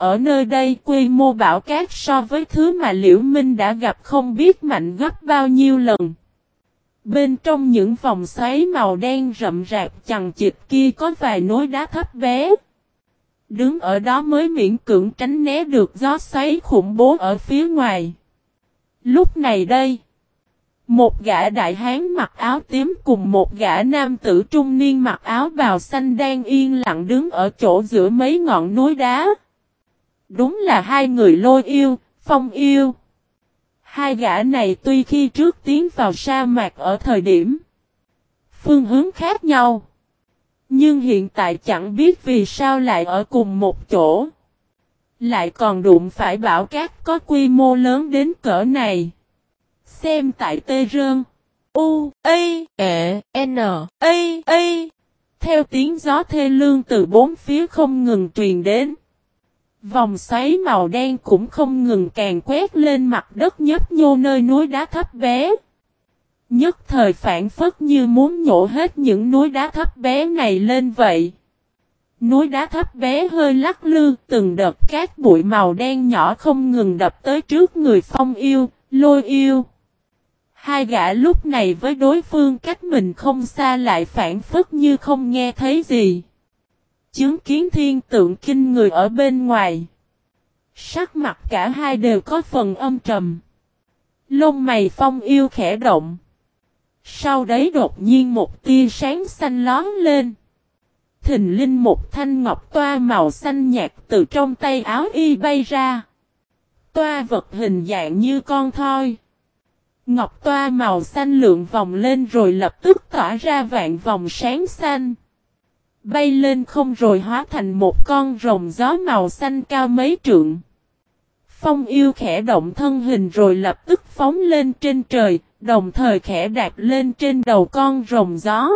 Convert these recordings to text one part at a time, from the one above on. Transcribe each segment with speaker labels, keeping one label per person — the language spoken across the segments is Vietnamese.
Speaker 1: ở nơi đây quy mô bão cát so với thứ mà Liễu Minh đã gặp không biết mạnh gấp bao nhiêu lần. Bên trong những vòng xoáy màu đen rậm rạp chằng chịt kia có vài núi đá thấp bé. Đứng ở đó mới miễn cưỡng tránh né được gió xoáy khủng bố ở phía ngoài. Lúc này đây, một gã đại hán mặc áo tím cùng một gã nam tử trung niên mặc áo bào xanh đang yên lặng đứng ở chỗ giữa mấy ngọn núi đá. Đúng là hai người Lôi Yêu, Phong Yêu. Hai gã này tuy khi trước tiến vào sa mạc ở thời điểm phương hướng khác nhau, nhưng hiện tại chẳng biết vì sao lại ở cùng một chỗ. Lại còn đụng phải bão cát có quy mô lớn đến cỡ này. Xem tại Tê Rơn. U, A, E, N, A. Theo tiếng gió thê lương từ bốn phía không ngừng truyền đến. Vòng xoáy màu đen cũng không ngừng càn quét lên mặt đất nhấp nhô nơi núi đá thấp bé. Nhất thời phản phất như muốn nhổ hết những núi đá thấp bé này lên vậy. Núi đá thấp bé hơi lắc lư, từng đợt cát bụi màu đen nhỏ không ngừng đập tới trước người Phong Yêu, Lôi Yêu. Hai gã lúc này với đối phương cách mình không xa lại phản phất như không nghe thấy gì. Chứng kiến thiên tượng kinh người ở bên ngoài. Sắc mặt cả hai đều có phần âm trầm. Lông mày Phong Yêu khẽ động. Sau đấy đột nhiên một tia sáng xanh lóe lên. Thình linh một thanh ngọc toa màu xanh nhạt từ trong tay áo y bay ra. Toa vật hình dạng như con thoi. Ngọc toa màu xanh lượn vòng lên rồi lập tức tỏa ra vạn vòng sáng xanh. Bay lên không rồi hóa thành một con rồng gió màu xanh cao mấy trượng. Phong Yêu khẽ động thân hình rồi lập tức phóng lên trên trời, đồng thời khẽ đạp lên trên đầu con rồng gió.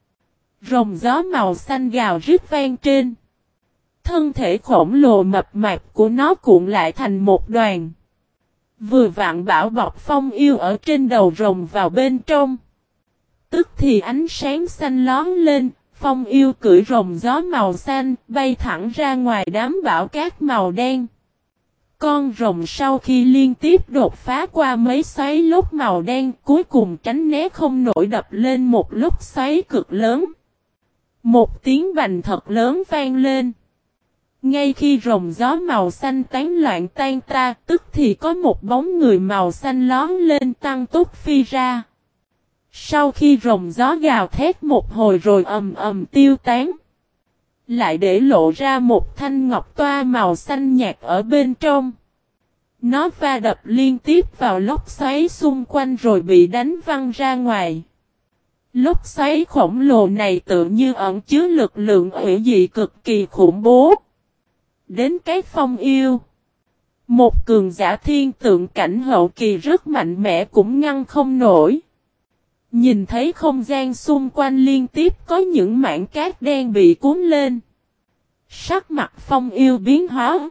Speaker 1: Rồng gió màu xanh gào rít vang trên. Thân thể khổng lồ mập mạp của nó cuộn lại thành một đoàn. Vừa vặn bảo bọc Phong Yêu ở trên đầu rồng vào bên trong. Tức thì ánh sáng xanh lóe lên, Phong Yêu cưỡi rồng gió màu xanh, bay thẳng ra ngoài đám bão cát màu đen. Con rồng sau khi liên tiếp đột phá qua mấy xoáy lốc màu đen, cuối cùng tránh né không nổi đập lên một lốc xoáy cực lớn. Một tiếng bành thật lớn vang lên. Ngay khi rồng gió màu xanh tán loạn tan ta, tức thì có một bóng người màu xanh lóe lên tăng tốc phi ra. Sau khi rồng gió gào thét một hồi rồi ầm ầm tiêu tán, lại để lộ ra một thanh ngọc toa màu xanh nhạt ở bên trong. Nó va đập liên tiếp vào lốc xoáy xung quanh rồi bị đánh văng ra ngoài. Lốc xoáy khổng lồ này tự như ẩn chứa lực lượng hủy dị cực kỳ khủng bố. Đến cái Phong Yêu, một cường giả thiên tượng cảnh hậu kỳ rất mạnh mẽ cũng ngăn không nổi. Nhìn thấy không gian xung quanh liên tiếp có những mảng cát đen bị cuốn lên. Sắc mặt Phong Yêu biến hóa.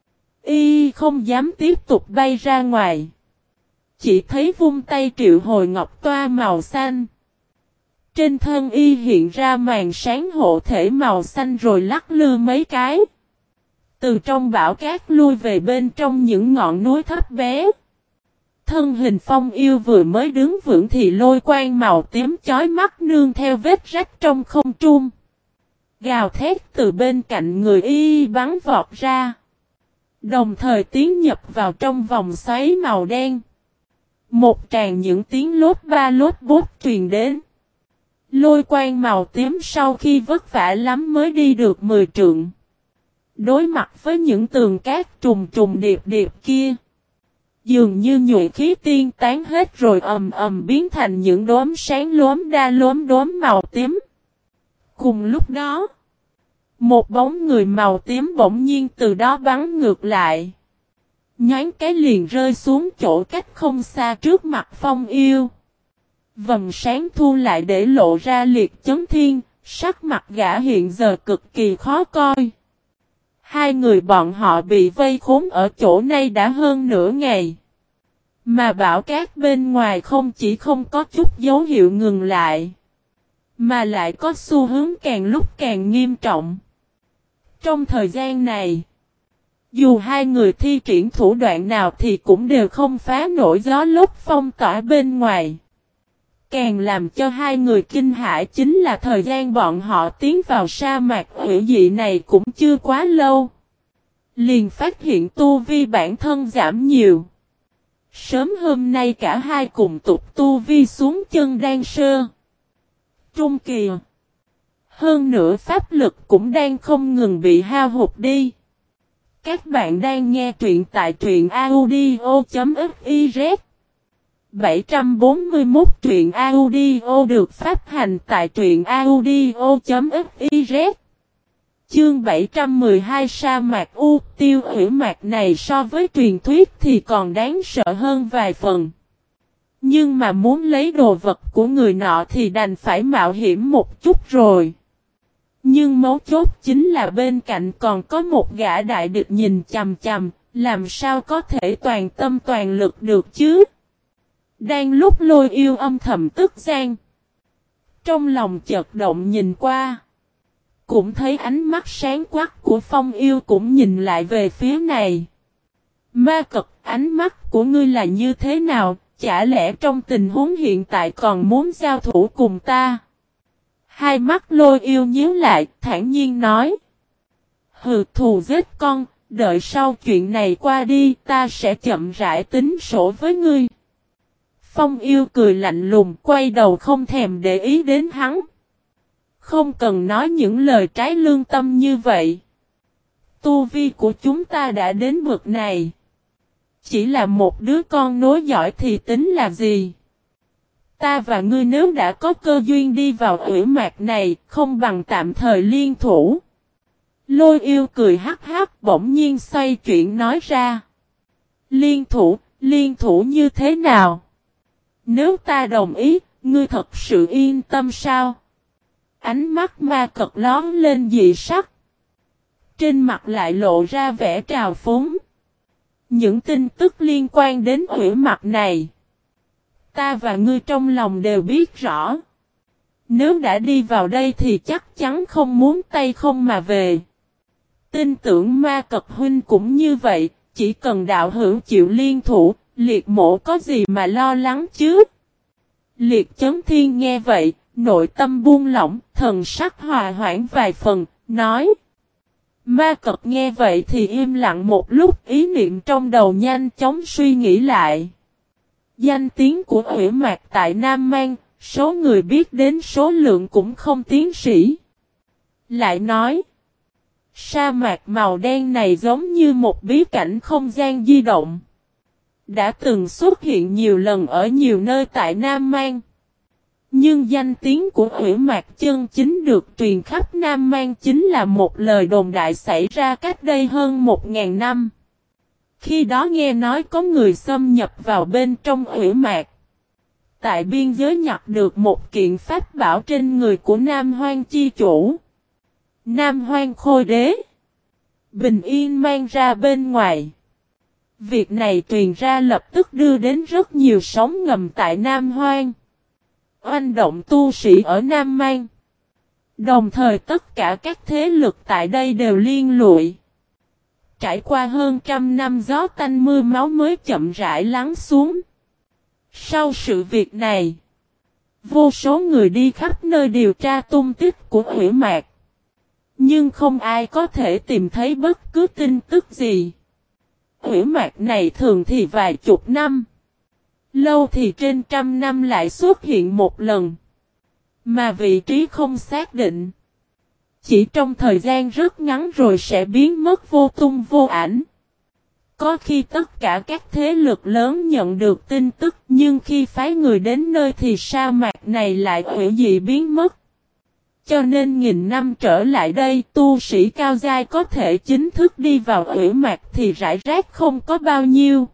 Speaker 1: Y không dám tiếp tục bay ra ngoài. Chỉ thấy vung tay triệu hồi ngọc toa màu xanh. Trên thân y hiện ra màn sáng hộ thể màu xanh rồi lắc lư mấy cái. Từ trong bão cát lui về bên trong những ngọn núi thấp bé. Thân hình Phong Yêu vừa mới đứng vững thì lôi quang màu tím chói mắt nương theo vết rách trong không trung. Gào thét từ bên cạnh người y bắn vọt ra. Đồng thời tiến nhập vào trong vòng xoáy màu đen. Một tràng những tiếng lốt ba lốt bốt truyền đến. Lôi quang màu tím sau khi vất vả lắm mới đi được 10 trượng. Đối mặt với những tường cát trùng trùng điệp điệp kia. Dường như nhuệ khí tiên tán hết rồi ầm ầm biến thành những đốm sáng lốm đa lốm đốm màu tím. Cùng lúc đó, một bóng người màu tím bỗng nhiên từ đó bắn ngược lại. Nhoáng cái liền rơi xuống chỗ cách không xa trước mặt Phong Yêu. Vầng sáng thu lại để lộ ra liệt chấn thiên, sắc mặt gã hiện giờ cực kỳ khó coi. Hai người bọn họ bị vây khốn ở chỗ này đã hơn nửa ngày. Mà bão cát bên ngoài không chỉ không có chút dấu hiệu ngừng lại, mà lại có xu hướng càng lúc càng nghiêm trọng. Trong thời gian này, Dù hai người thi triển thủ đoạn nào thì cũng đều không phá nổi gió lốc phong tỏa bên ngoài. Càng làm cho hai người kinh hãi chính là thời gian bọn họ tiến vào sa mạc hủy dị này cũng chưa quá lâu. Liền phát hiện tu vi bản thân giảm nhiều. Sớm hôm nay cả hai cùng tụt tu vi xuống chân đan sơ. Trung kỳ. Hơn nữa pháp lực cũng đang không ngừng bị hao hụt đi. Các bạn đang nghe truyện tại truyện audio.fiz 741 truyện audio được phát hành tại truyện audio.fiz. Chương 712 sa mạc U Tiêu hủy mạc này so với truyền thuyết thì còn đáng sợ hơn vài phần. Nhưng mà muốn lấy đồ vật của người nọ thì đành phải mạo hiểm một chút rồi. Nhưng mấu chốt chính là bên cạnh còn có một gã đại địch nhìn chằm chằm, làm sao có thể toàn tâm toàn lực được chứ? Đang lúc Lôi Yêu âm thầm tức giận. Trong lòng chợt động nhìn qua. Cũng thấy ánh mắt sáng quắc của Phong Yêu cũng nhìn lại về phía này. Ma Cật, ánh mắt của ngươi là như thế nào? Chả lẽ trong tình huống hiện tại còn muốn giao thủ cùng ta? Hai mắt Lôi Yêu nhíu lại, thản nhiên nói. Hừ, thù giết con, đợi sau chuyện này qua đi, ta sẽ chậm rãi tính sổ với ngươi. Phong Yêu cười lạnh lùng, quay đầu không thèm để ý đến hắn. Không cần nói những lời trái lương tâm như vậy. Tu vi của chúng ta đã đến bậc này. Chỉ là một đứa con nối giỏi thì tính là gì? Ta và ngươi nếu đã có cơ duyên đi vào hủy mạc này, không bằng tạm thời liên thủ. Lôi Yêu cười hắc hắc bỗng nhiên xoay chuyện nói ra. Liên thủ như thế nào? Nếu ta đồng ý, ngươi thật sự yên tâm sao? Ánh mắt Ma Cật lón lên dị sắc. Trên mặt lại lộ ra vẻ trào phúng. Những tin tức liên quan đến hủy mạc này. Ta và ngươi trong lòng đều biết rõ. Nếu đã đi vào đây thì chắc chắn không muốn tay không mà về. Tin tưởng Ma Cật huynh cũng như vậy. Chỉ cần đạo hữu chịu liên thủ, Liệt mộ có gì mà lo lắng chứ? Liệt Chấn Thiên nghe vậy, nội tâm buông lỏng, thần sắc hòa hoãn vài phần, nói. Ma Cật nghe vậy thì im lặng một lúc, ý niệm trong đầu nhanh chóng suy nghĩ lại. Danh tiếng của hủy mạc tại Nam Mang, số người biết đến số lượng cũng không tiến sĩ. Lại nói. Sa mạc màu đen này giống như một bí cảnh không gian di động. Đã từng xuất hiện nhiều lần ở nhiều nơi tại Nam Mang. Nhưng danh tiếng của hủy mạc chân chính được truyền khắp Nam Mang chính là một lời đồn đại xảy ra cách đây hơn 1000 năm. Khi đó nghe nói có người xâm nhập vào bên trong hủy mạc. Tại biên giới nhặt được một kiện pháp bảo trên người của Nam Hoang chi chủ. Nam Hoang Khôi Đế. Bình yên mang ra bên ngoài. Việc này truyền ra lập tức đưa đến rất nhiều sóng ngầm tại Nam Hoang. Oanh động tu sĩ ở Nam Mang. Đồng thời tất cả các thế lực tại đây đều liên lụy. Trải qua hơn 100 năm gió tanh mưa máu mới chậm rãi lắng xuống. Sau sự việc này, vô số người đi khắp nơi điều tra tung tích của hủy mạc. Nhưng không ai có thể tìm thấy bất cứ tin tức gì. Hủy mạc này thường thì vài chục năm. Lâu thì trên 100 năm lại xuất hiện một lần. Mà vị trí không xác định. Chỉ trong thời gian rất ngắn rồi sẽ biến mất vô tung vô ảnh. Có khi tất cả các thế lực lớn nhận được tin tức nhưng khi phái người đến nơi thì sa mạc này lại hủy dị biến mất. Cho nên nghìn năm trở lại đây tu sĩ cao giai có thể chính thức đi vào hủy mạc thì rải rác không có bao nhiêu.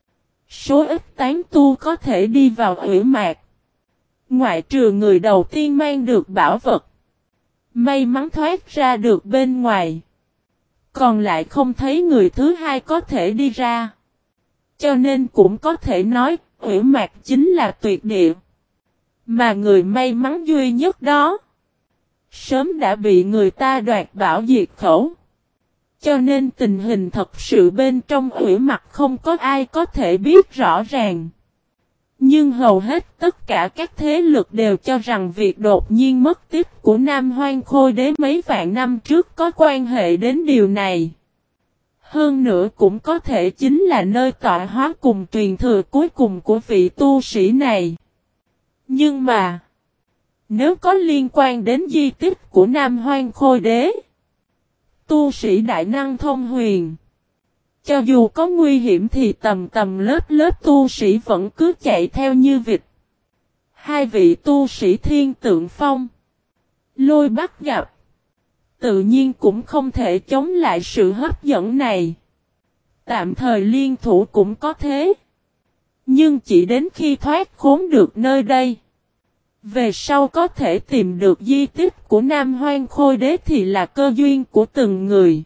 Speaker 1: Số ít tán tu có thể đi vào hủy mạc. Ngoại trừ người đầu tiên mang được bảo vật. May mắn thoát ra được bên ngoài. Còn lại không thấy người thứ hai có thể đi ra. Cho nên cũng có thể nói hủy mạc chính là tuyệt địa. Mà người may mắn duy nhất đó. Sớm đã bị người ta đoạt bảo diệt khẩu. Cho nên tình hình thật sự bên trong Hủy Mặc không có ai có thể biết rõ ràng. Nhưng hầu hết tất cả các thế lực đều cho rằng việc đột nhiên mất tích của Nam Hoang Khôi Đế mấy vạn năm trước có quan hệ đến điều này. Hơn nữa cũng có thể chính là nơi tọa hóa cùng truyền thừa cuối cùng của vị tu sĩ này. Nhưng mà, nếu có liên quan đến di tích của Nam Hoang Khôi Đế, tu sĩ đại năng thông huyền, cho dù có nguy hiểm thì tầm tầm lớp lớp tu sĩ vẫn cứ chạy theo như vịt. Hai vị tu sĩ Thiên Tượng Phong, Lôi bắt gặp, tự nhiên cũng không thể chống lại sự hấp dẫn này. Tạm thời liên thủ cũng có thế. Nhưng chỉ đến khi thoát khốn được nơi đây, về sau có thể tìm được di tích của Nam Hoang Khôi Đế thì là cơ duyên của từng người.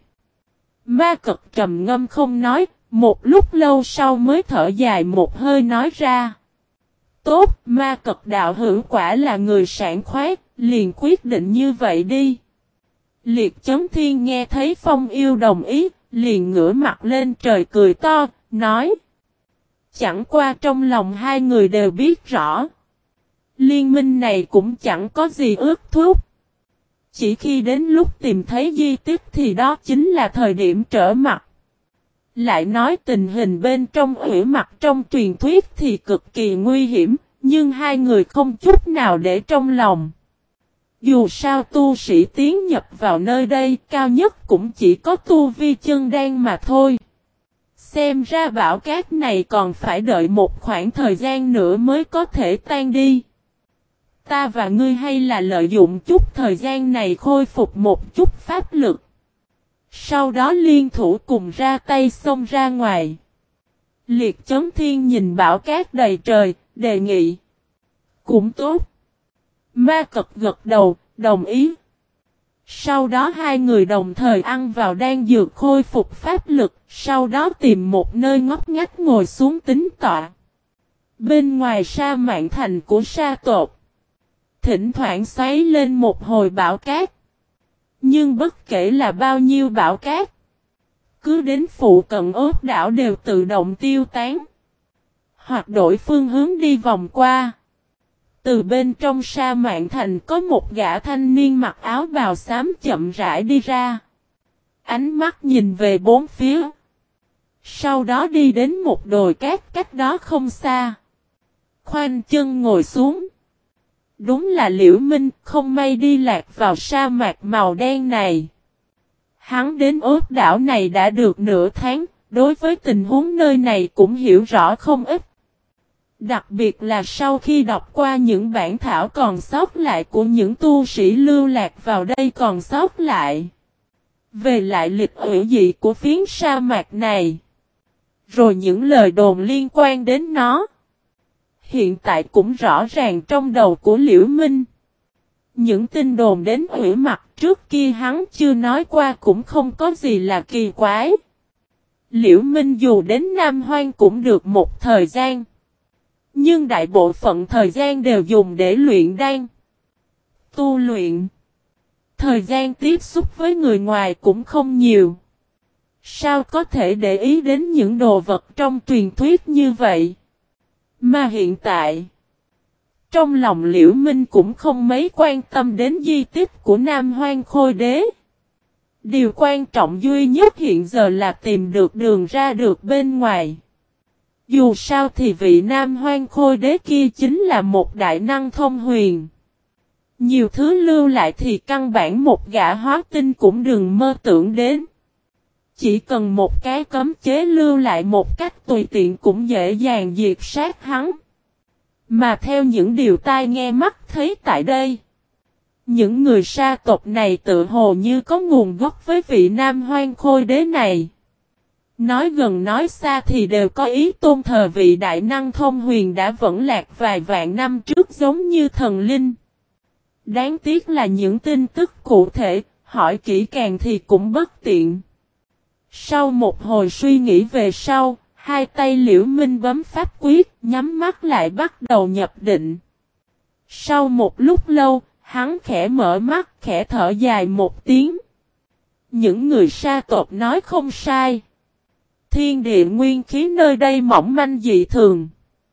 Speaker 1: Ma Cật trầm ngâm không nói, một lúc lâu sau mới thở dài một hơi nói ra. Tốt, Ma Cật đạo hữu quả là người sảng khoái, liền quyết định như vậy đi. Liệt Chấn Thiên nghe thấy Phong Yêu đồng ý, liền ngửa mặt lên trời cười to, nói. Chẳng qua trong lòng hai người đều biết rõ. Liên minh này cũng chẳng có gì ước thúc. Chỉ khi đến lúc tìm thấy di tích thì đó chính là thời điểm trở mặt. Lại nói tình hình bên trong Hủy Mặc trong truyền thuyết thì cực kỳ nguy hiểm, nhưng hai người không chút nào để trong lòng. Dù sao tu sĩ tiến nhập vào nơi đây cao nhất cũng chỉ có tu vi chân đan mà thôi. Xem ra bão cát này còn phải đợi một khoảng thời gian nữa mới có thể tan đi. Ta và ngươi hay là lợi dụng chút thời gian này khôi phục một chút pháp lực. Sau đó liên thủ cùng ra tay xông ra ngoài. Liệt Chấn Thiên nhìn bão cát đầy trời, đề nghị. Cũng tốt. Ma Cật gật đầu, đồng ý. Sau đó hai người đồng thời ăn vào đan dược khôi phục pháp lực, sau đó tìm một nơi ngóc ngách ngồi xuống tính tọa. Bên ngoài sa mạn thành của sa tộc, thỉnh thoảng xoáy lên một hồi bão cát. Nhưng bất kể là bao nhiêu bão cát, cứ đến phụ cận ốt đảo đều tự động tiêu tán, hoặc đổi phương hướng đi vòng qua. Từ bên trong sa mạn thành có một gã thanh niên mặc áo bào xám chậm rãi đi ra. Ánh mắt nhìn về bốn phía. Sau đó đi đến một đồi cát cách đó không xa. Khoanh chân ngồi xuống. Đúng là Liễu Minh, không may đi lạc vào sa mạc màu đen này. Hắn đến ốt đảo này đã được nửa tháng, đối với tình huống nơi này cũng hiểu rõ không ít. Đặc biệt là sau khi đọc qua những bản thảo còn sót lại của những tu sĩ lưu lạc vào đây còn sót lại. Về lại lịch hữu dị của phiến sa mạc này. Rồi những lời đồn liên quan đến nó. Hiện tại cũng rõ ràng trong đầu của Liễu Minh. Những tin đồn đến Hủy Mặc trước kia hắn chưa nói qua cũng không có gì là kỳ quái. Liễu Minh dù đến Nam Hoang cũng được một thời gian. Nhưng đại bộ phận thời gian đều dùng để luyện đan, tu luyện. Thời gian tiếp xúc với người ngoài cũng không nhiều. Sao có thể để ý đến những đồ vật trong truyền thuyết như vậy? Mà hiện tại, trong lòng Liễu Minh cũng không mấy quan tâm đến di tích của Nam Hoang Khôi Đế. Điều quan trọng duy nhất hiện giờ là tìm được đường ra được bên ngoài. Dù sao thì vị Nam Hoang Khôi Đế kia chính là một đại năng thông huyền. Nhiều thứ lưu lại thì căn bản một gã hóa tinh cũng đừng mơ tưởng đến. Chỉ cần một cái cấm chế lưu lại một cách tùy tiện cũng dễ dàng diệt sát hắn. Mà theo những điều tai nghe mắt thấy tại đây, những người sa tộc này tự hồ như có nguồn gốc với vị Nam Hoang Khôi Đế này. Nói gần nói xa thì đều có ý tôn thờ vị đại năng thông huyền đã vẫn lạc vài vạn năm trước giống như thần linh. Đáng tiếc là những tin tức cụ thể, hỏi kỹ càng thì cũng bất tiện. Sau một hồi suy nghĩ về sau, hai tay Liễu Minh bấm pháp quyết, nhắm mắt lại bắt đầu nhập định. Sau một lúc lâu, hắn khẽ mở mắt, khẽ thở dài một tiếng. Những người sa tộc nói không sai. Thiên địa nguyên khí nơi đây mỏng manh dị thường.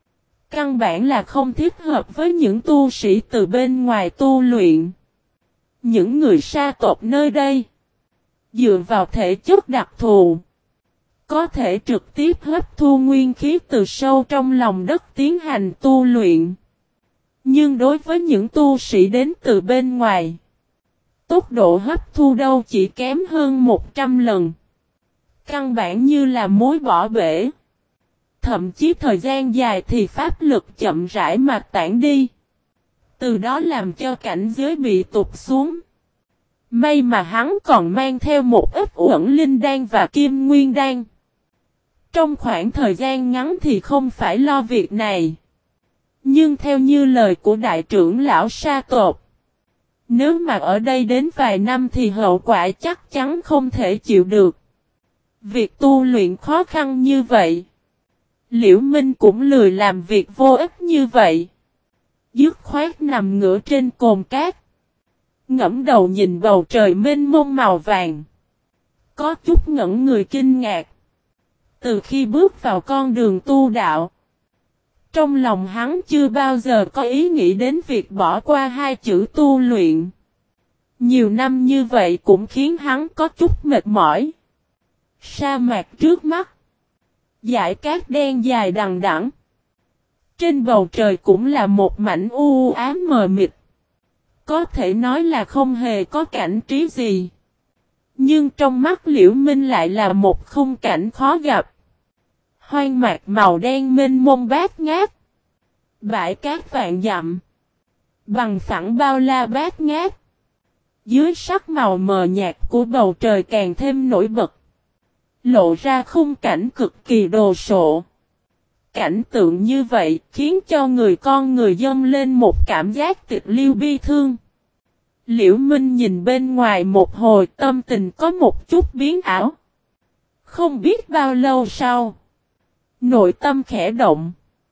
Speaker 1: Căn bản là không thích hợp với những tu sĩ từ bên ngoài tu luyện. Những người sa tộc nơi đây, dựa vào thể chất đặc thù, có thể trực tiếp hấp thu nguyên khí từ sâu trong lòng đất tiến hành tu luyện. Nhưng đối với những tu sĩ đến từ bên ngoài, tốc độ hấp thu đâu chỉ kém hơn 100 lần. Căn bản như là muối bỏ bể. Thậm chí thời gian dài thì pháp lực chậm rãi mà tản đi. Từ đó làm cho cảnh giới bị tụt xuống. May mà hắn còn mang theo một ít uẩn linh đan và kim nguyên đan. Trong khoảng thời gian ngắn thì không phải lo việc này. Nhưng theo như lời của đại trưởng lão sa tộc, nếu mà ở đây đến vài năm thì hậu quả chắc chắn không thể chịu được. Việc tu luyện khó khăn như vậy, Liễu Minh cũng lười làm việc vô ích như vậy. Dứt khoát nằm ngửa trên cồn cát, ngẫm đầu nhìn bầu trời mênh mông màu vàng. Có chút ngẩn người kinh ngạc. Từ khi bước vào con đường tu đạo, trong lòng hắn chưa bao giờ có ý nghĩ đến việc bỏ qua hai chữ tu luyện. Nhiều năm như vậy cũng khiến hắn có chút mệt mỏi. Sa mạc trước mắt, dải cát đen dài đằng đẵng. Trên bầu trời cũng là một mảnh u ám mờ mịt. Có thể nói là không hề có cảnh trí gì. Nhưng trong mắt Liễu Minh lại là một khung cảnh khó gặp. Hoang mạc màu đen mênh mông bát ngát. Bãi cát vạn dặm. Bằng phẳng bao la bát ngát. Dưới sắc màu mờ nhạt của bầu trời càng thêm nổi bật. Lộ ra khung cảnh cực kỳ đồ sộ. Cảnh tượng như vậy khiến cho con người dâng lên một cảm giác tịch liêu bi thương. Liễu Minh nhìn bên ngoài một hồi, tâm tình có một chút biến ảo. Không biết bao lâu sau, nội tâm khẽ động.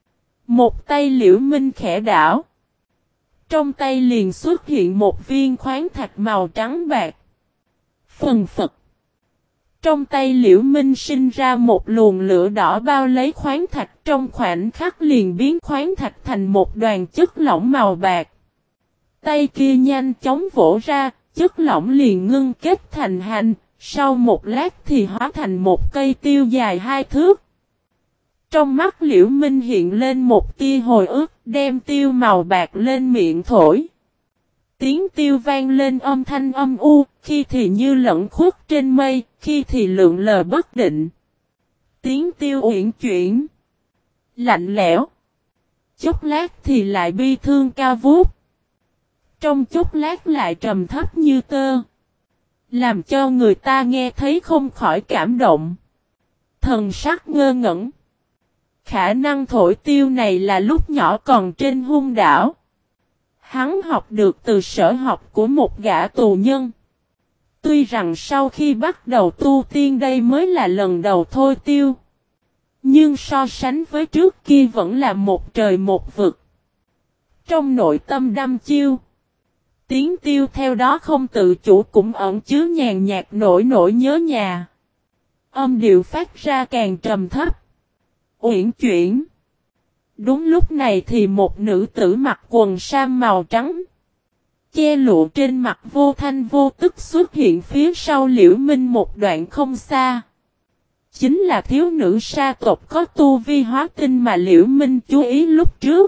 Speaker 1: Một tay Liễu Minh khẽ đảo. Trong tay liền xuất hiện một viên khoáng thạch màu trắng bạc. Phần phật. Trong tay Liễu Minh sinh ra một luồng lửa đỏ bao lấy khoáng thạch, trong khoảnh khắc liền biến khoáng thạch thành một đoàn chất lỏng màu bạc. Tay kia nhanh chóng vỗ ra, chất lỏng liền ngưng kết thành hành, sau một lát thì hóa thành một cây tiêu dài 2 thước. Trong mắt Liễu Minh hiện lên một tia hồi ức, đem tiêu màu bạc lên miệng thổi. Tiếng tiêu vang lên âm thanh âm u, khi thì như lẫn khuất trên mây, khi thì lượn lờ bất định. Tiếng tiêu uyển chuyển, lạnh lẽo. Chốc lát thì lại bi thương cao vút. Trong chốc lát lại trầm thấp như tơ. Làm cho người ta nghe thấy không khỏi cảm động. Thần sắc ngơ ngẩn. Khả năng thổi tiêu này là lúc nhỏ còn trên hung đảo. Hắn học được từ sở học của một gã tù nhân. Tuy rằng sau khi bắt đầu tu tiên đây mới là lần đầu thôi tiêu. Nhưng so sánh với trước kia vẫn là một trời một vực. Trong nội tâm đăm chiêu, tiếng tiêu theo đó không tự chủ cũng ẩn chứa nhàn nhạt nỗi nhớ nhà. Âm điệu phát ra càng trầm thấp, uyển chuyển. Đúng lúc này thì một nữ tử mặc quần sam màu trắng, che lụa trên mặt vô thanh vô tức xuất hiện phía sau Liễu Minh một đoạn không xa. Chính là thiếu nữ sa tộc có tu vi hóa tinh mà Liễu Minh chú ý lúc trước.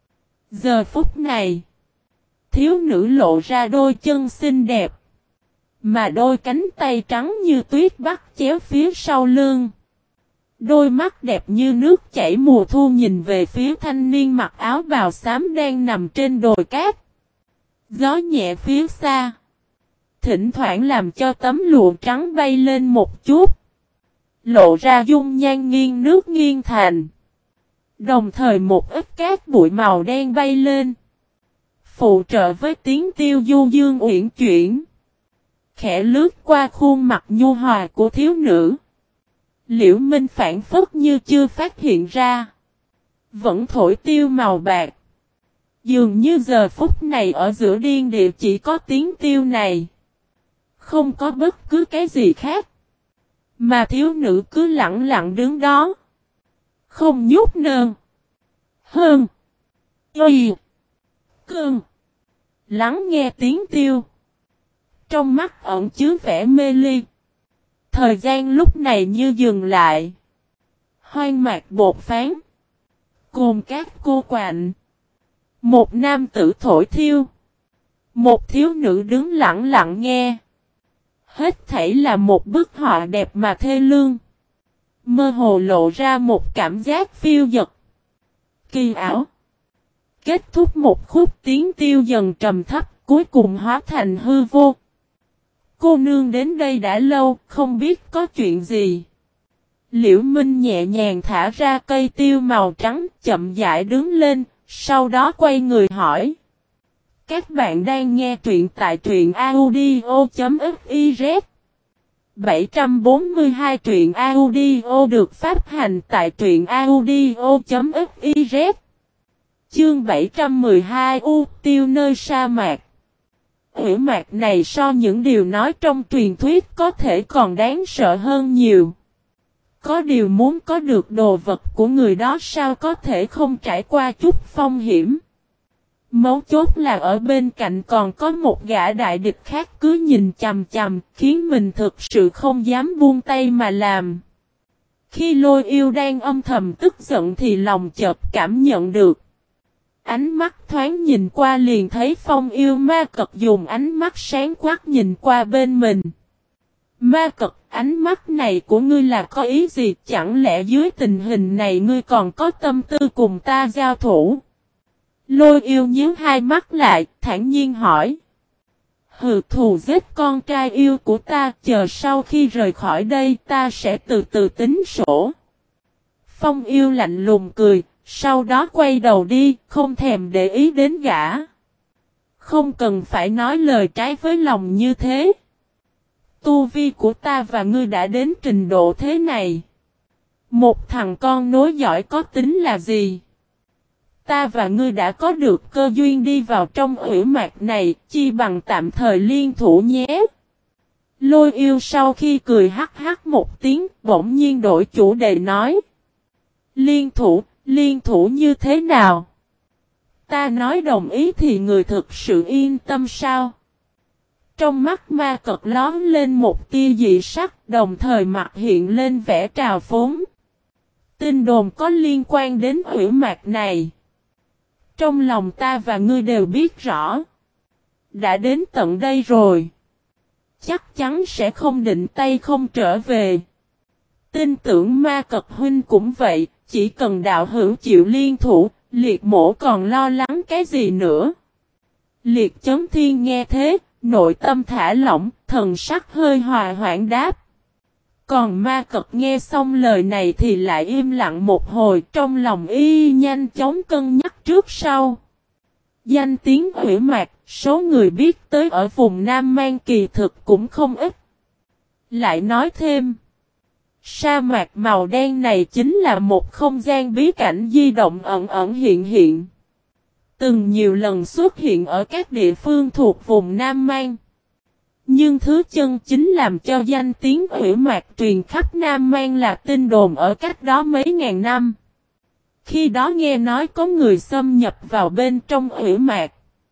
Speaker 1: Giờ phút này, thiếu nữ lộ ra đôi chân xinh đẹp, mà đôi cánh tay trắng như tuyết bắt chéo phía sau lưng. Đôi mắt đẹp như nước chảy mùa thu nhìn về phía thanh niên mặc áo bào xám đang nằm trên đồi cát. Gió nhẹ phía xa, thỉnh thoảng làm cho tấm lụa trắng bay lên một chút, lộ ra dung nhan nghiêng nước nghiêng thành. Đồng thời một ít cát bụi màu đen bay lên, phụ trợ với tiếng tiêu du dương uyển chuyển, khẽ lướt qua khuôn mặt nhu hòa của thiếu nữ. Liễu Minh phản phất như chưa phát hiện ra, vẫn thổi tiêu màu bạc. Dường như giờ phút này ở giữa thiên địa chỉ có tiếng tiêu này, Không có bất cứ cái gì khác. Mà thiếu nữ cứ lặng lặng đứng đó. Không nhúc nhích. Hơn. Y. Cơn. Lắng nghe tiếng tiêu. Trong mắt ẩn chứa vẻ mê ly. Thời gian lúc này như dừng lại. Hoang mạc bột phán. Cồn cát cô quạnh. Một nam tử thổi thiêu. Một thiếu nữ đứng lặng lặng nghe. Hết thảy là một bức họa đẹp mà thê lương. Mơ hồ lộ ra một cảm giác phiêu dật. Kỳ ảo. Kết thúc một khúc tiếng tiêu dần trầm thấp, cuối cùng hóa thành hư vô. Cô nương đến đây đã lâu, không biết có chuyện gì. Liễu Minh nhẹ nhàng thả ra cây tiêu màu trắng, chậm rãi đứng lên, sau đó quay người hỏi. Các bạn đang nghe truyện tại truyện audio.fiz 742 truyện audio được phát hành tại truyện audio.fiz Chương 712 U tiêu nơi sa mạc. Hủy mạc này so những điều nói trong truyền thuyết có thể còn đáng sợ hơn nhiều. Có điều muốn có được đồ vật của người đó sao có thể không trải qua chút phong hiểm. Mấu chốt là ở bên cạnh còn có một gã đại địch khác cứ nhìn chằm chằm, khiến mình thực sự không dám buông tay mà làm. Khi Lôi Yêu đang âm thầm tức giận thì lòng chợt cảm nhận được. Ánh mắt thoáng nhìn qua liền thấy Phong Yêu Ma Cật dùng ánh mắt sáng quắc nhìn qua bên mình. Ma Cật, ánh mắt này của ngươi là có ý gì? Chẳng lẽ dưới tình hình này ngươi còn có tâm tư cùng ta giao thủ? Lôi Yêu nhíu hai mắt lại, thản nhiên hỏi. Hừ, thù giết con trai yêu của ta, chờ sau khi rời khỏi đây ta sẽ từ từ tính sổ. Phong Yêu lạnh lùng cười, sau đó quay đầu đi, không thèm để ý đến gã. Không cần phải nói lời trái với lòng như thế. Tu vi của ta và ngươi đã đến trình độ thế này. Một thằng con nối giỏi có tính là gì? Ta và ngươi đã có được cơ duyên đi vào trong hủy mạc này, chi bằng tạm thời liên thủ nhé. Lôi Yêu sau khi cười hắc hắc một tiếng, bỗng nhiên đổi chủ đề nói. Liên thủ như thế nào? Ta nói đồng ý thì người thực sự yên tâm sao? Trong mắt Ma Cật lóm lên một tia dị sắc, đồng thời mặt hiện lên vẻ trào phúng. Tin đồn có liên quan đến hủy mạc này. Trong lòng ta và ngươi đều biết rõ. Đã đến tận đây rồi. Chắc chắn sẽ không định tay không trở về. Tin tưởng Ma Cật huynh cũng vậy, chỉ cần đạo hữu chịu liên thủ, Liệt Mỗ còn lo lắng cái gì nữa. Liệt Chấn Thiên nghe thế, nội tâm thả lỏng, thần sắc hơi hòa hoãn đáp. Còn Ma Cật nghe xong lời này thì lại im lặng một hồi, trong lòng nhanh chóng cân nhắc trước sau. Danh tiếng hủy mạc, số người biết tới ở vùng Nam Man kỳ thực cũng không ít. Lại nói thêm, sa mạc màu đen này chính là một không gian bí cảnh di động ẩn ẩn hiện hiện. Từng nhiều lần xuất hiện ở các địa phương thuộc vùng Nam Man. Nhưng thứ chân chính làm cho danh tiếng hủy mạc truyền khắp Nam Man là tin đồn ở cách đó mấy ngàn năm. Khi đó nghe nói có người xâm nhập vào bên trong hủy mạc.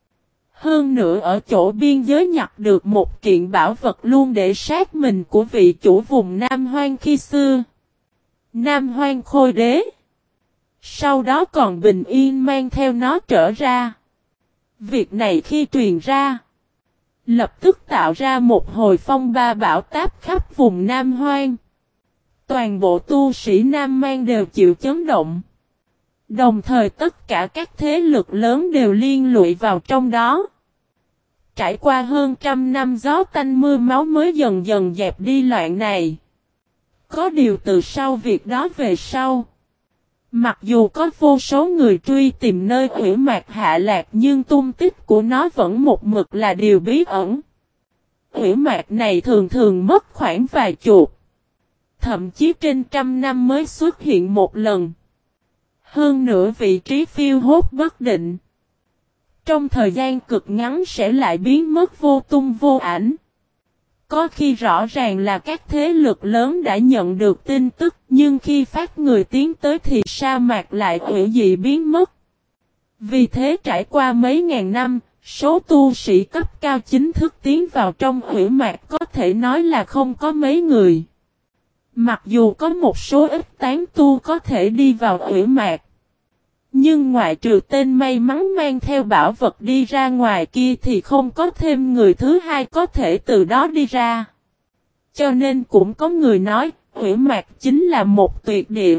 Speaker 1: Hơn nữa ở chỗ biên giới nhặt được một kiện bảo vật luôn để sát mình của vị chủ vùng Nam Hoang khi xưa. Nam Hoang Khôi Đế. Sau đó còn bình yên mang theo nó trở ra. Việc này khi truyền ra, lập tức tạo ra một hồi phong ba bão táp khắp vùng Nam Hoang. Toàn bộ tu sĩ Nam Man đều chịu chấn động. Đồng thời tất cả các thế lực lớn đều liên lụy vào trong đó. Trải qua hơn trăm năm gió tanh mưa máu mới dần dần dẹp đi loạn này. Có điều từ sau việc đó về sau, mặc dù có vô số người truy tìm nơi hủy mạc hạ lạc nhưng tung tích của nó vẫn một mực là điều bí ẩn. Hủy mạc này thường thường mất khoảng vài chục, thậm chí trên trăm năm mới xuất hiện một lần. Hơn nữa vị trí phiêu hốt bất định. Trong thời gian cực ngắn sẽ lại biến mất vô tung vô ảnh. Có khi rõ ràng là các thế lực lớn đã nhận được tin tức, nhưng khi phát người tiến tới thì sa mạc lại hủy dị biến mất. Vì thế trải qua mấy ngàn năm, số tu sĩ cấp cao chính thức tiến vào trong hủy mạc có thể nói là không có mấy người. Mặc dù có một số ít tán tu có thể đi vào hủy mạc, nhưng ngoại trừ tên may mắn mang theo bảo vật đi ra ngoài kia thì không có thêm người thứ hai có thể từ đó đi ra. Cho nên cũng có người nói, hủy mạc chính là một tuyệt địa.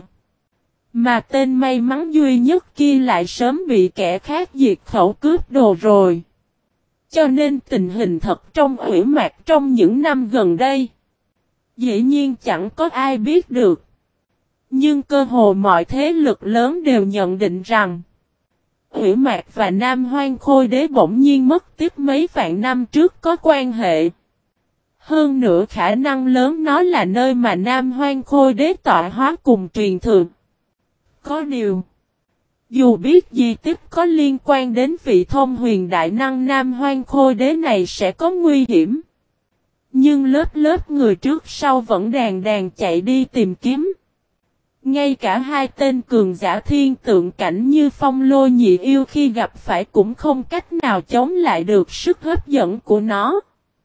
Speaker 1: Mà tên may mắn duy nhất kia lại sớm bị kẻ khác diệt khẩu cướp đồ rồi. Cho nên tình hình thật trong hủy mạc trong những năm gần đây, dĩ nhiên chẳng có ai biết được. Nhưng cơ hồ mọi thế lực lớn đều nhận định rằng hủy mạc và Nam Hoang Khôi Đế bỗng nhiên mất tiếp mấy vạn năm trước có quan hệ. Hơn nữa khả năng lớn nó là nơi mà Nam Hoang Khôi Đế tọa hóa cùng truyền thừa. Có điều, dù biết di tích có liên quan đến vị thông huyền đại năng Nam Hoang Khôi Đế này sẽ có nguy hiểm, nhưng lớp lớp người trước sau vẫn đàn đàn chạy đi tìm kiếm. Ngay cả hai tên cường giả thiên tượng cảnh như Phong Lôi Nhị Yêu khi gặp phải cũng không cách nào chống lại được sức hấp dẫn của nó.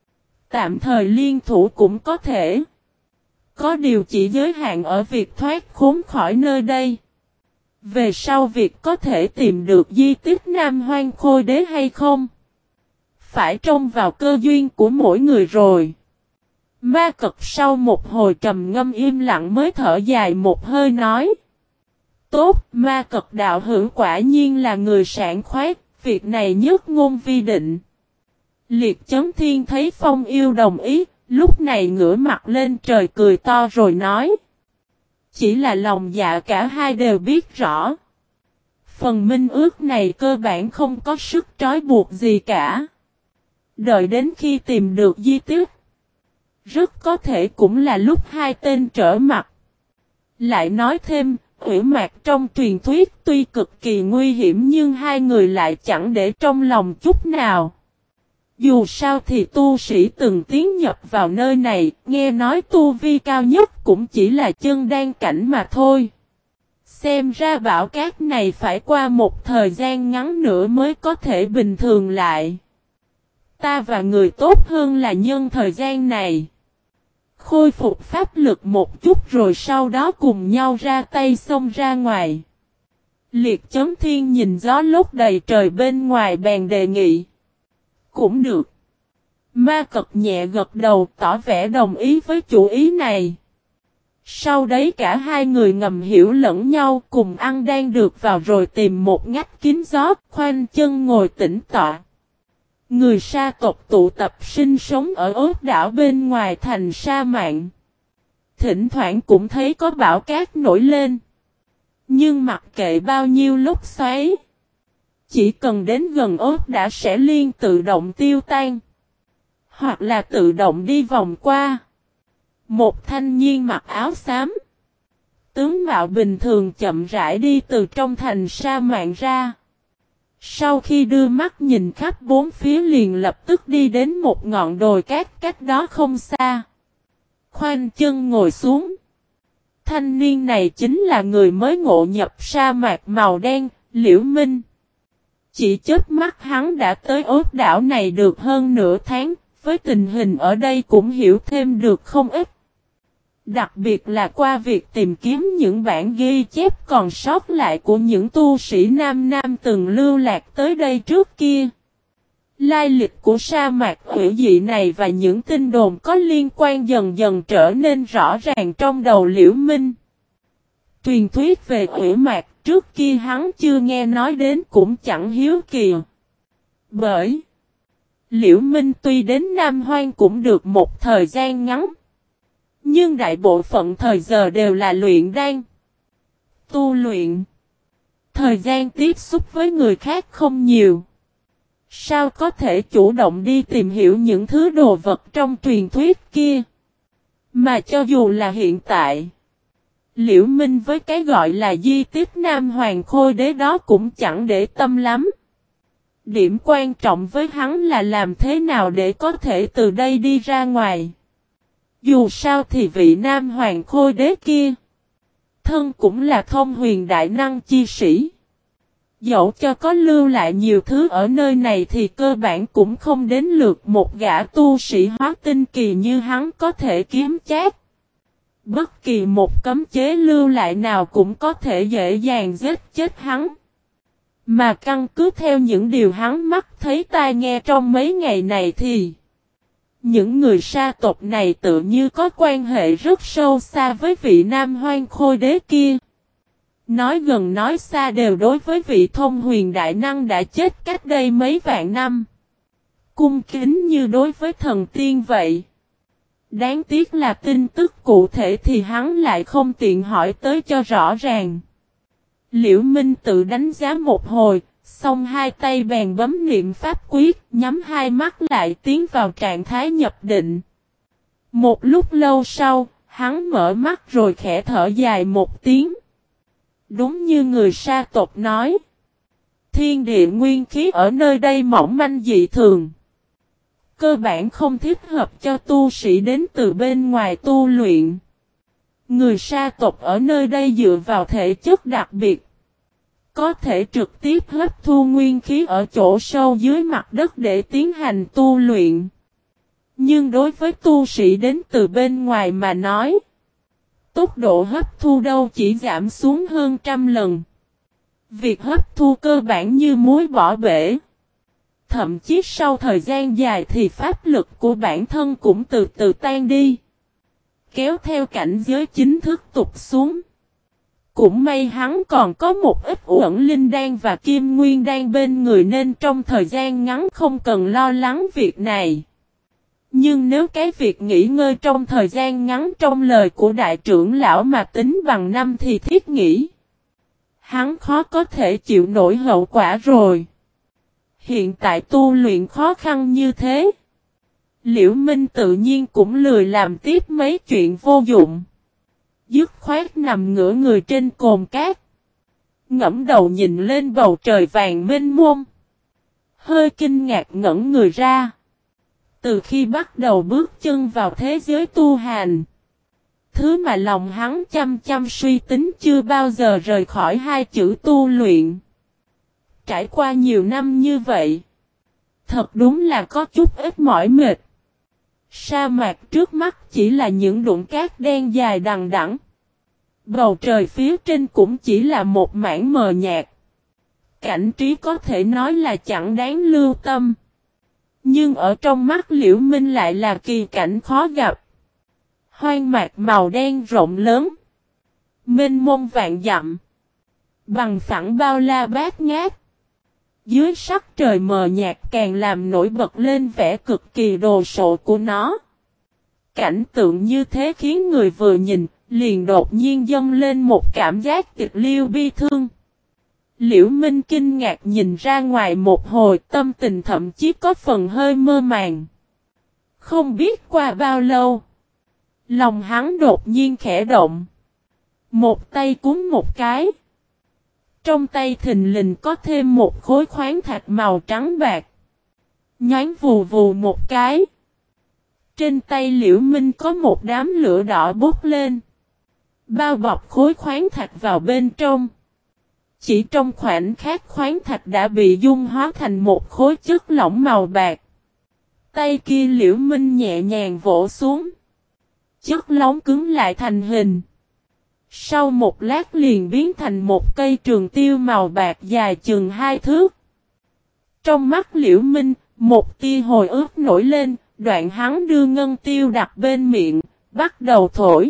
Speaker 1: Tạm thời liên thủ cũng có thể. Có điều chỉ giới hạn ở việc thoát khốn khỏi nơi đây. Về sau việc có thể tìm được di tích Nam Hoang Khôi Đế hay không, phải trông vào cơ duyên của mỗi người rồi. Ma Cật sau một hồi trầm ngâm im lặng mới thở dài một hơi nói. Tốt, Ma Cật đạo hữu quả nhiên là người sảng khoái, việc này nhất ngôn vi định. Liệt Chấn Thiên thấy Phong Yêu đồng ý, lúc này ngửa mặt lên trời cười to rồi nói. Chỉ là lòng dạ cả hai đều biết rõ. Phần minh ước này cơ bản không có sức trói buộc gì cả. Đợi đến khi tìm được di tích, rất có thể cũng là lúc hai tên trở mặt. Lại nói thêm, hủy mạc trong truyền thuyết tuy cực kỳ nguy hiểm nhưng hai người lại chẳng để trong lòng chút nào. Dù sao thì tu sĩ từng tiến nhập vào nơi này, nghe nói tu vi cao nhất cũng chỉ là chân đan cảnh mà thôi. Xem ra bão cát này phải qua một thời gian ngắn nữa mới có thể bình thường lại. Ta và người tốt hơn là nhân thời gian này khôi phục pháp lực một chút rồi sau đó cùng nhau ra tay xông ra ngoài. Liệt Chấn Thiên nhìn gió lốc đầy trời bên ngoài bèn đề nghị. Cũng được. Ma Cật nhẹ gật đầu tỏ vẻ đồng ý với chủ ý này. Sau đấy cả hai người ngầm hiểu lẫn nhau cùng ăn đang được vào rồi tìm một ngách kín gió khoanh chân ngồi tĩnh tọa. Người sa tộc tụ tập sinh sống ở ốt đảo bên ngoài thành sa mạc. Thỉnh thoảng cũng thấy có bão cát nổi lên. Nhưng mặc kệ bao nhiêu lúc xoáy, chỉ cần đến gần ốt đã sẽ liên tự động tiêu tan. Hoặc là tự động đi vòng qua. Một thanh niên mặc áo xám, tướng mạo bình thường chậm rãi đi từ trong thành sa mạc ra. Sau khi đưa mắt nhìn khắp bốn phía liền lập tức đi đến một ngọn đồi cát cách đó không xa. Khoanh chân ngồi xuống. Thanh niên này chính là người mới ngộ nhập sa mạc màu đen, Liễu Minh. Chỉ chớp mắt hắn đã tới ốt đảo này được hơn nửa tháng, với tình hình ở đây cũng hiểu thêm được không ít. Đặc biệt là qua việc tìm kiếm những bản ghi chép còn sót lại của những tu sĩ Nam Nam từng lưu lạc tới đây trước kia. Lai lịch của sa mạc hủy dị này và những tin đồn có liên quan dần dần trở nên rõ ràng trong đầu Liễu Minh. Truyền thuyết về hủy mạc trước kia hắn chưa nghe nói đến cũng chẳng hiếu kỳ. Bởi Liễu Minh tuy đến Nam Hoang cũng được một thời gian ngắn, nhưng đại bộ phận thời giờ đều là luyện đan, tu luyện. Thời gian tiếp xúc với người khác không nhiều. Sao có thể chủ động đi tìm hiểu những thứ đồ vật trong truyền thuyết kia? Mà cho dù là hiện tại, Liễu Minh với cái gọi là di tích Nam Hoàng Khôi Đế đó cũng chẳng để tâm lắm. Điểm quan trọng với hắn là làm thế nào để có thể từ đây đi ra ngoài. Dù sao thì vị Nam Hoàng Khôi Đế kia, thân cũng là thông huyền đại năng chi sĩ. Dẫu cho có lưu lại nhiều thứ ở nơi này thì cơ bản cũng không đến lượt một gã tu sĩ hóa tinh kỳ như hắn có thể kiếm chát. Bất kỳ một cấm chế lưu lại nào cũng có thể dễ dàng giết chết hắn. Mà căn cứ theo những điều hắn mắt thấy tai nghe trong mấy ngày này thì những người sa tộc này tự như có quan hệ rất sâu xa với vị Nam Hoang Khôi Đế kia. Nói gần nói xa đều đối với vị thông huyền đại năng đã chết cách đây mấy vạn năm. Cung kính như đối với thần tiên vậy. Đáng tiếc là tin tức cụ thể thì hắn lại không tiện hỏi tới cho rõ ràng. Liễu Minh tự đánh giá một hồi, xong hai tay bèn bấm niệm pháp quyết, nhắm hai mắt lại tiến vào trạng thái nhập định. Một lúc lâu sau, hắn mở mắt rồi khẽ thở dài một tiếng. Đúng như người sa tộc nói, thiên địa nguyên khí ở nơi đây mỏng manh dị thường. Cơ bản không thích hợp cho tu sĩ đến từ bên ngoài tu luyện. Người sa tộc ở nơi đây dựa vào thể chất đặc biệt, có thể trực tiếp hấp thu nguyên khí ở chỗ sâu dưới mặt đất để tiến hành tu luyện. Nhưng đối với tu sĩ đến từ bên ngoài mà nói, tốc độ hấp thu đâu chỉ giảm xuống hơn 100 lần. Việc hấp thu cơ bản như muối bỏ bể. Thậm chí sau thời gian dài thì pháp lực của bản thân cũng từ từ tan đi, kéo theo cảnh giới chính thức tụt xuống. Cũng may hắn còn có một ít uẩn linh đan và kim nguyên đan bên người nên trong thời gian ngắn không cần lo lắng việc này. Nhưng nếu cái việc nghỉ ngơi trong thời gian ngắn trong lời của đại trưởng lão mà tính bằng năm thì thiết nghĩ, hắn khó có thể chịu nổi hậu quả rồi. Hiện tại tu luyện khó khăn như thế, Liễu Minh tự nhiên cũng lười làm tiếp mấy chuyện vô dụng. Dứt khoát nằm ngửa người trên cồn cát, ngẫm đầu nhìn lên bầu trời vàng mênh mông, hơi kinh ngạc ngẩn người ra. Từ khi bắt đầu bước chân vào thế giới tu hành, thứ mà lòng hắn chăm chăm suy tính chưa bao giờ rời khỏi hai chữ tu luyện. Trải qua nhiều năm như vậy, thật đúng là có chút ít mỏi mệt. Sa mạc trước mắt chỉ là những đụn cát đen dài đằng đẵng. Bầu trời phía trên cũng chỉ là một mảng mờ nhạt. Cảnh trí có thể nói là chẳng đáng lưu tâm. Nhưng ở trong mắt Liễu Minh lại là kỳ cảnh khó gặp. Hoang mạc màu đen rộng lớn, mênh mông vạn dặm, bằng phẳng bao la bát ngát. Dưới sắc trời mờ nhạt càng làm nổi bật lên vẻ cực kỳ đồ sộ của nó. Cảnh tượng như thế khiến người vừa nhìn, liền đột nhiên dâng lên một cảm giác tịch liêu bi thương. Liễu Minh kinh ngạc nhìn ra ngoài một hồi, tâm tình thậm chí có phần hơi mơ màng. Không biết qua bao lâu, lòng hắn đột nhiên khẽ động. Một tay cúm một cái. Trong tay thình lình có thêm một khối khoáng thạch màu trắng bạc. Nhoáng vù vù một cái. Trên tay Liễu Minh có một đám lửa đỏ bốc lên, bao bọc khối khoáng thạch vào bên trong. Chỉ trong khoảnh khắc khoáng thạch đã bị dung hóa thành một khối chất lỏng màu bạc. Tay kia Liễu Minh nhẹ nhàng vỗ xuống. Chất lỏng cứng lại thành hình. Sau một lát liền biến thành một cây trường tiêu màu bạc dài chừng 2 thước. Trong mắt Liễu Minh, một tia hồi ức nổi lên, đoạn hắn đưa ngân tiêu đặt bên miệng, bắt đầu thổi.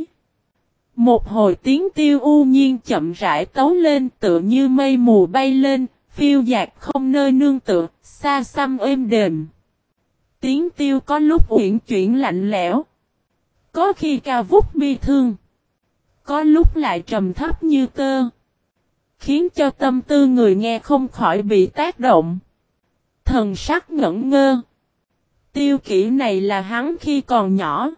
Speaker 1: Một hồi tiếng tiêu u nhiên chậm rãi tấu lên tựa như mây mù bay lên, phiêu dạt không nơi nương tựa, xa xăm êm đềm. Tiếng tiêu có lúc uyển chuyển lạnh lẽo, có khi cao vút bi thương, có lúc lại trầm thấp như tơ, khiến cho tâm tư người nghe không khỏi bị tác động. Thần sắc ngẩn ngơ. Tiêu kỹ này là hắn khi còn nhỏ,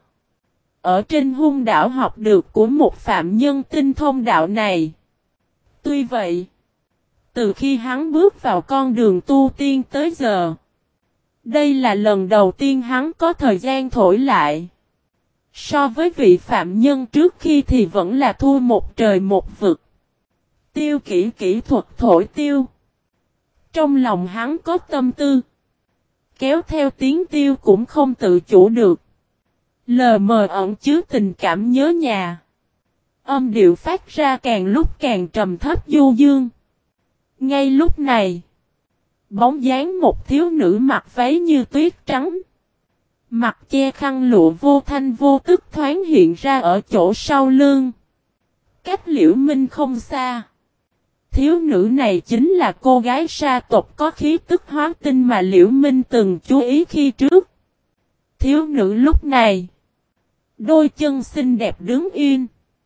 Speaker 1: ở trên hung đảo học được của một phạm nhân tinh thông đạo này. Tuy vậy, từ khi hắn bước vào con đường tu tiên tới giờ, đây là lần đầu tiên hắn có thời gian thổi lại. So với vị phạm nhân trước khi thì vẫn là thua một trời một vực. Tiêu Kỷ kỹ thuật thổi tiêu. Trong lòng hắn có tâm tư. Kéo theo tiếng tiêu cũng không tự chủ được. Lờ mờ ẩn chứa tình cảm nhớ nhà. Âm điệu phát ra càng lúc càng trầm thấp du dương. Ngay lúc này, bóng dáng một thiếu nữ mặc váy như tuyết trắng. Mặt che khăn lụa vô thanh vô tức thoáng hiện ra ở chỗ sau lưng. Cách Liễu Minh không xa. Thiếu nữ này chính là cô gái sa tộc có khí tức hóa tinh mà Liễu Minh từng chú ý khi trước. Thiếu nữ lúc này, đôi chân xinh đẹp đứng yên.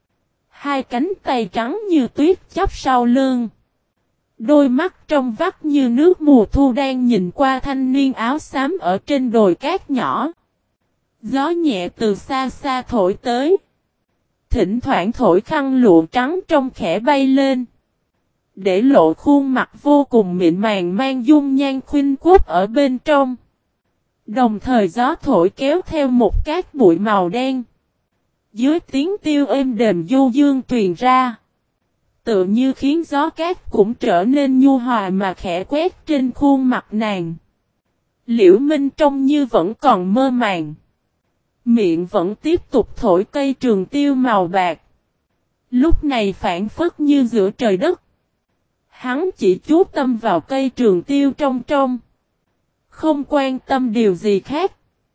Speaker 1: Hai cánh tay trắng như tuyết chắp sau lưng. Đôi mắt trong vắt như nước mùa thu đang nhìn qua thanh niên áo xám ở trên đồi cát nhỏ. Gió nhẹ từ xa xa thổi tới. Thỉnh thoảng thổi khăn lụa trắng trong khẽ bay lên. Để lộ khuôn mặt vô cùng mịn màng mang dung nhan khuynh quốc ở bên trong. Đồng thời gió thổi kéo theo một cát bụi màu đen. Dưới tiếng tiêu êm đềm du dương truyền ra. Tự như khiến gió cát cũng trở nên nhu hòa mà khẽ quét trên khuôn mặt nàng. Liễu Minh trông như vẫn còn mơ màng. Miệng vẫn tiếp tục thổi cây trường tiêu màu bạc. Lúc này phảng phất như giữa trời đất. Hắn chỉ chú tâm vào cây trường tiêu trong trong. Không quan tâm điều gì khác.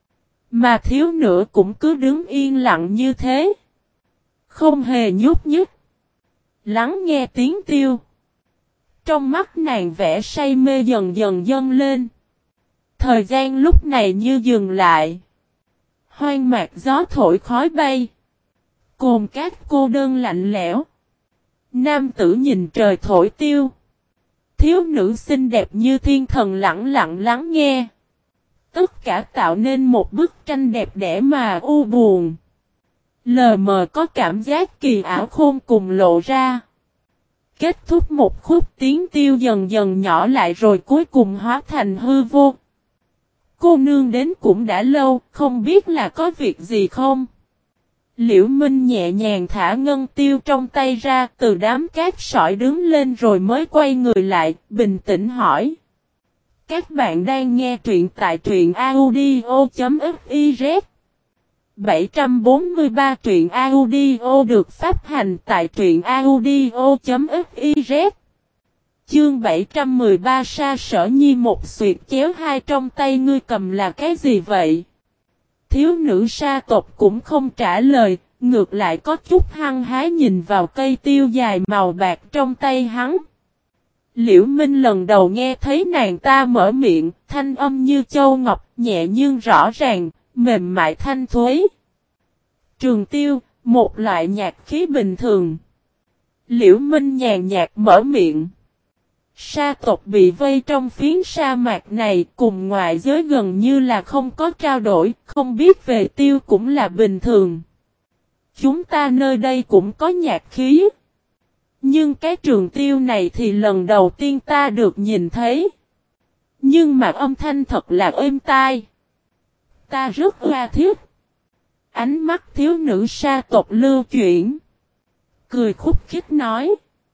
Speaker 1: Mà thiếu nữa cũng cứ đứng yên lặng như thế. Không hề nhúc nhích. Lắng nghe tiếng tiêu. Trong mắt nàng vẻ say mê dần dần dâng lên. Thời gian lúc này như dừng lại. Hoang mạc gió thổi khói bay. Cồn cát cô đơn lạnh lẽo. Nam tử nhìn trời thổi tiêu. Thiếu nữ xinh đẹp như thiên thần lặng lặng lắng nghe. Tất cả tạo nên một bức tranh đẹp đẽ mà u buồn. Lờ mờ có cảm giác kỳ ảo khôn cùng lộ ra. Kết thúc một khúc tiếng tiêu dần dần nhỏ lại rồi cuối cùng hóa thành hư vô. Cô nương đến cũng đã lâu, không biết là có việc gì không? Liễu Minh nhẹ nhàng thả ngân tiêu trong tay ra, từ đám cát sỏi đứng lên rồi mới quay người lại, bình tĩnh hỏi. Các bạn đang nghe truyện tại truyện audio.fiz 743 truyện audio được phát hành tại truyện audio.fiz. Chương 713 Sa Sở Nhi một xuyệt chéo hai trong tay ngươi cầm là cái gì vậy? Thiếu nữ sa tộc cũng không trả lời, ngược lại có chút hăng hái nhìn vào cây tiêu dài màu bạc trong tay hắn. Liễu Minh lần đầu nghe thấy nàng ta mở miệng, thanh âm như châu ngọc, nhẹ nhưng rõ ràng, mềm mại thanh thuế. Trường tiêu, một loại nhạc khí bình thường. Liễu Minh nhàn nhạt mở miệng. Sa tộc bị vây trong phiến sa mạc này cùng ngoại giới gần như là không có trao đổi, không biết về tiêu cũng là bình thường. Chúng ta nơi đây cũng có nhạc khí. Nhưng cái trường tiêu này thì lần đầu tiên ta được nhìn thấy. Nhưng mà âm thanh thật là êm tai. Ta rất ưa thích. Ánh mắt thiếu nữ sa tộc lưu chuyển. Cười khúc khích nói.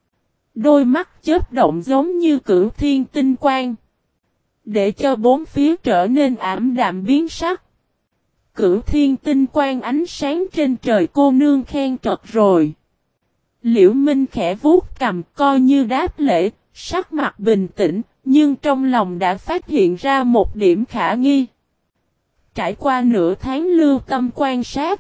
Speaker 1: Đôi mắt chớp động giống như cửu thiên tinh quang. Để cho bốn phía trở nên ảm đạm biến sắc. Cửu thiên tinh quang ánh sáng trên trời cô nương khen trật rồi. Liễu Minh khẽ vuốt cầm coi như đáp lễ, sắc mặt bình tĩnh, nhưng trong lòng đã phát hiện ra một điểm khả nghi. Trải qua nửa tháng lưu tâm quan sát.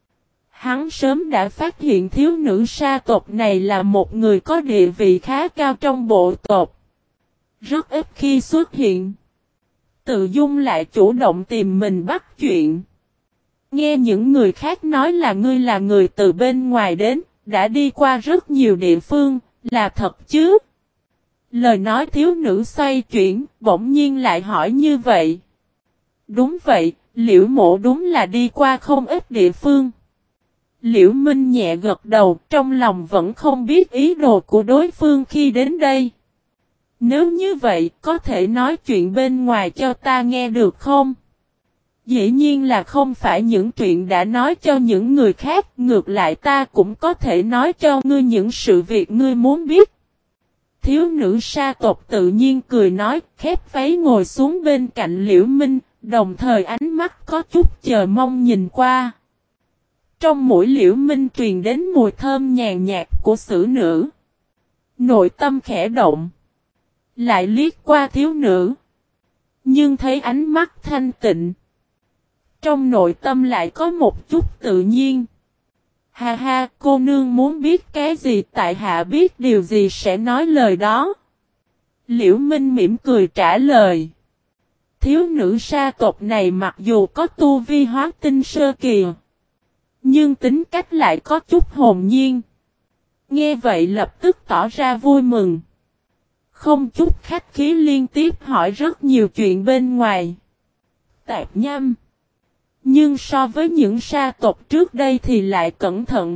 Speaker 1: Hắn sớm đã phát hiện thiếu nữ sa tộc này là một người có địa vị khá cao trong bộ tộc. Rất ít khi xuất hiện. Tự dung lại chủ động tìm mình bắt chuyện. Nghe những người khác nói là ngươi là người từ bên ngoài đến, đã đi qua rất nhiều địa phương, là thật chứ? Lời nói thiếu nữ xoay chuyển, bỗng nhiên lại hỏi như vậy. Đúng vậy, Liễu mộ đúng là đi qua không ít địa phương. Liễu Minh nhẹ gật đầu, trong lòng vẫn không biết ý đồ của đối phương khi đến đây. Nếu như vậy, có thể nói chuyện bên ngoài cho ta nghe được không? Dĩ nhiên là không phải những chuyện đã nói cho những người khác, ngược lại ta cũng có thể nói cho ngươi những sự việc ngươi muốn biết. Thiếu nữ sa tộc tự nhiên cười nói, khép váy ngồi xuống bên cạnh Liễu Minh, đồng thời ánh mắt có chút chờ mong nhìn qua. Trong mũi Liễu Minh truyền đến mùi thơm nhàn nhạt của xử nữ. Nội tâm khẽ động. Lại liếc qua thiếu nữ. Nhưng thấy ánh mắt thanh tịnh. Trong nội tâm lại có một chút tự nhiên. Ha ha, cô nương muốn biết cái gì, tại hạ biết điều gì sẽ nói lời đó. Liễu Minh mỉm cười trả lời. Thiếu nữ sa tộc này mặc dù có tu vi hóa tinh sơ kỳ, nhưng tính cách lại có chút hồn nhiên. Nghe vậy lập tức tỏ ra vui mừng. Không chút khách khí liên tiếp hỏi rất nhiều chuyện bên ngoài. Tạp nham. Nhưng so với những sa tộc trước đây thì lại cẩn thận.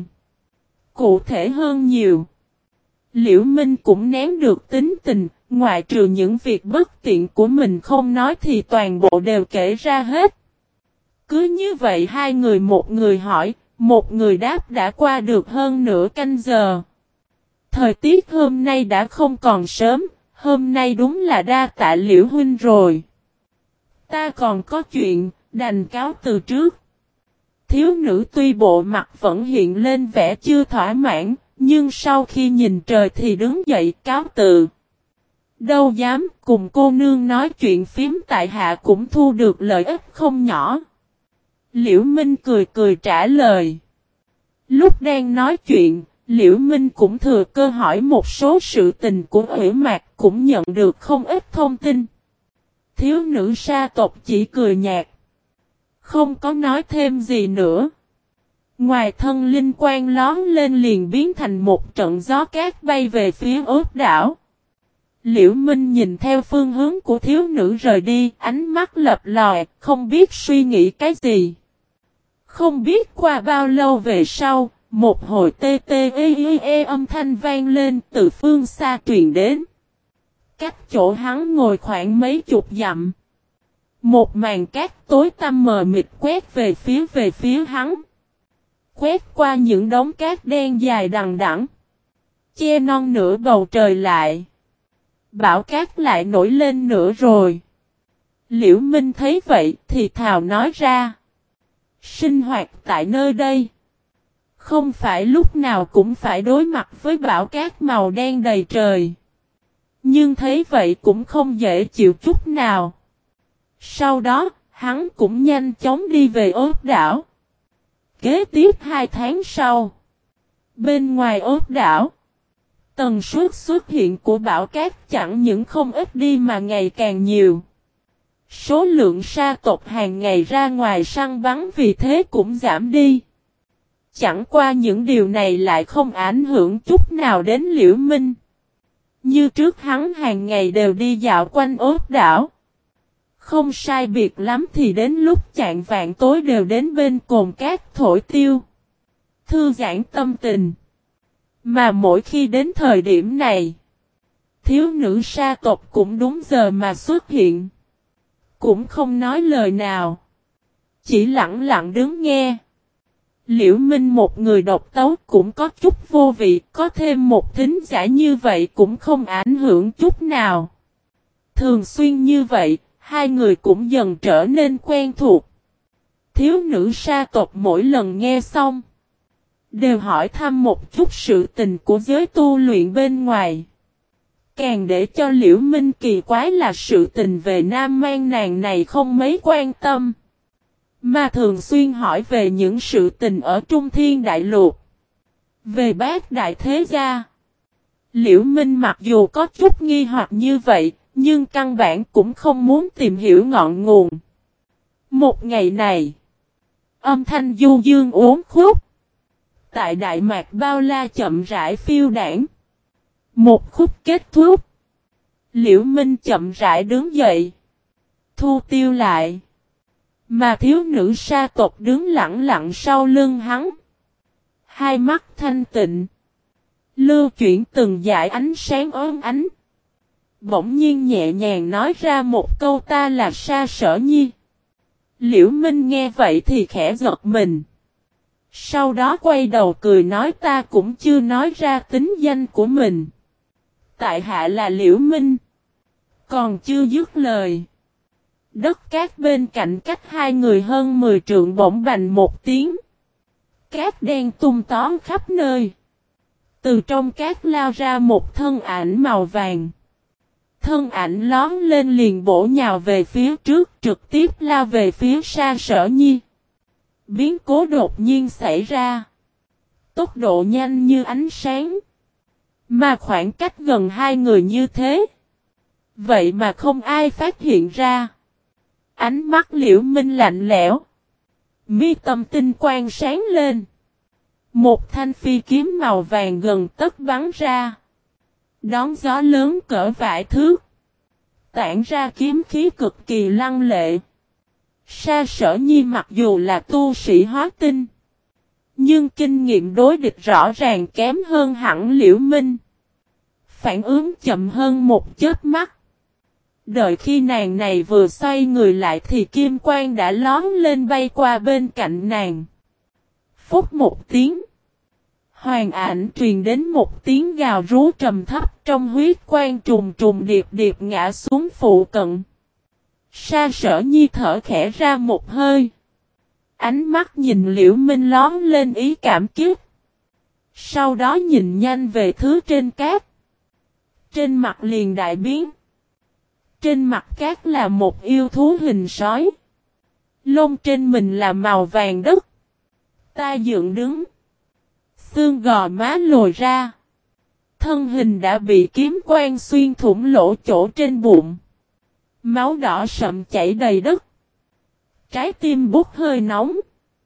Speaker 1: Cụ thể hơn nhiều. Liễu Minh cũng nén được tính tình, ngoại trừ những việc bất tiện của mình không nói thì toàn bộ đều kể ra hết. Cứ như vậy hai người một người hỏi, một người đáp đã qua được hơn nửa canh giờ. Thời tiết hôm nay đã không còn sớm, hôm nay đúng là đa tạ Liễu huynh rồi. Ta còn có chuyện, đành cáo từ trước. Thiếu nữ tuy bộ mặt vẫn hiện lên vẻ chưa thỏa mãn, nhưng sau khi nhìn trời thì đứng dậy cáo từ. Đâu dám, cùng cô nương nói chuyện phím tại hạ cũng thu được lợi ích không nhỏ. Liễu Minh cười cười trả lời. Lúc đang nói chuyện, Liễu Minh cũng thừa cơ hỏi một số sự tình của Ủy Mạc, cũng nhận được không ít thông tin. Thiếu nữ sa tộc chỉ cười nhạt. Không có nói thêm gì nữa. Ngoài thân linh quang lón lên liền biến thành một trận gió cát bay về phía ốt đảo. Liễu Minh nhìn theo phương hướng của thiếu nữ rời đi, ánh mắt lập lòe, không biết suy nghĩ cái gì. Không biết qua bao lâu về sau, một hồi tê tê e âm thanh vang lên từ phương xa truyền đến. Cách chỗ hắn ngồi khoảng mấy chục dặm. Một màn cát tối tăm mờ mịt quét về phía hắn. Quét qua những đống cát đen dài đằng đẵng, che non nửa bầu trời lại. Bão cát lại nổi lên nữa rồi. Liễu Minh thấy vậy thì thào nói ra. Sinh hoạt tại nơi đây. Không phải lúc nào cũng phải đối mặt với bão cát màu đen đầy trời. Nhưng thấy vậy cũng không dễ chịu chút nào. Sau đó, hắn cũng nhanh chóng đi về ốt đảo. Kế tiếp 2 tháng sau, bên ngoài ốt đảo, tần suất xuất hiện của bão cát chẳng những không ít đi mà ngày càng nhiều. Số lượng sa tộc hàng ngày ra ngoài săn bắn vì thế cũng giảm đi. Chẳng qua những điều này lại không ảnh hưởng chút nào đến Liễu Minh. Như trước hắn hàng ngày đều đi dạo quanh ốt đảo. Không sai biệt lắm thì đến lúc chạng vạng tối đều đến bên cồn cát thổi tiêu. Thư giãn tâm tình. Mà mỗi khi đến thời điểm này, thiếu nữ sa tộc cũng đúng giờ mà xuất hiện. Cũng không nói lời nào. Chỉ lặng lặng đứng nghe. Liễu Minh một người độc tấu cũng có chút vô vị, có thêm một thính giả như vậy cũng không ảnh hưởng chút nào. Thường xuyên như vậy, hai người cũng dần trở nên quen thuộc. Thiếu nữ sa tộc mỗi lần nghe xong, đều hỏi thăm một chút sự tình của giới tu luyện bên ngoài. Càng để cho Liễu Minh kỳ quái là sự tình về nam mang nàng này không mấy quan tâm. Mà thường xuyên hỏi về những sự tình ở Trung Thiên Đại Lục. Về Bát Đại Thế Gia. Liễu Minh mặc dù có chút nghi hoặc như vậy, nhưng căn bản cũng không muốn tìm hiểu ngọn nguồn. Một ngày này, âm thanh du dương uốn khúc. Tại Đại Mạc Bao La chậm rãi phiêu đãng. Một khúc kết thúc. Liễu Minh chậm rãi đứng dậy. Thu tiêu lại. Mà thiếu nữ sa tộc đứng lặng lặng sau lưng hắn. Hai mắt thanh tịnh. Lưu chuyển từng dải ánh sáng óng ánh. Bỗng nhiên nhẹ nhàng nói ra một câu ta là Sa Sở Nhi. Liễu Minh nghe vậy thì khẽ giật mình. Sau đó quay đầu cười nói ta cũng chưa nói ra tính danh của mình. Tại hạ là Liễu Minh. Còn chưa dứt lời. Đất cát bên cạnh cách hai người hơn 10 trượng bỗng bành một tiếng. Cát đen tung tóm khắp nơi. Từ trong cát lao ra một thân ảnh màu vàng. Thân ảnh lón lên liền bổ nhào về phía trước trực tiếp lao về phía Sa Sở Nhi. Biến cố đột nhiên xảy ra. Tốc độ nhanh như ánh sáng. Mà khoảng cách gần hai người như thế. Vậy mà không ai phát hiện ra. Ánh mắt Liễu Minh lạnh lẽo. Mi tâm tinh quang sáng lên. Một thanh phi kiếm màu vàng gần tấc bắn ra. Đón gió lớn cỡ vài thước. Tản ra kiếm khí cực kỳ lăng lệ. Sa Sở Nhi mặc dù là tu sĩ hóa tinh. Nhưng kinh nghiệm đối địch rõ ràng kém hơn hẳn Liễu Minh. Phản ứng chậm hơn một chớp mắt. Đợi khi nàng này vừa xoay người lại thì kim quang đã lón lên bay qua bên cạnh nàng. Phút một tiếng. Hoàng ảnh truyền đến một tiếng gào rú trầm thấp trong huyết quang trùng trùng điệp điệp ngã xuống phụ cận. Sa Sở Nhi thở khẽ ra một hơi. Ánh mắt nhìn Liễu Minh lón lên ý cảm kích. Sau đó nhìn nhanh về thứ trên cát. Trên mặt liền đại biến. Trên mặt cát là một yêu thú hình sói. Lông trên mình là màu vàng đất. Ta dựng đứng. Xương gò má lồi ra. Thân hình đã bị kiếm quang xuyên thủng lỗ chỗ trên bụng. Máu đỏ sậm chảy đầy đất. Trái tim bút hơi nóng.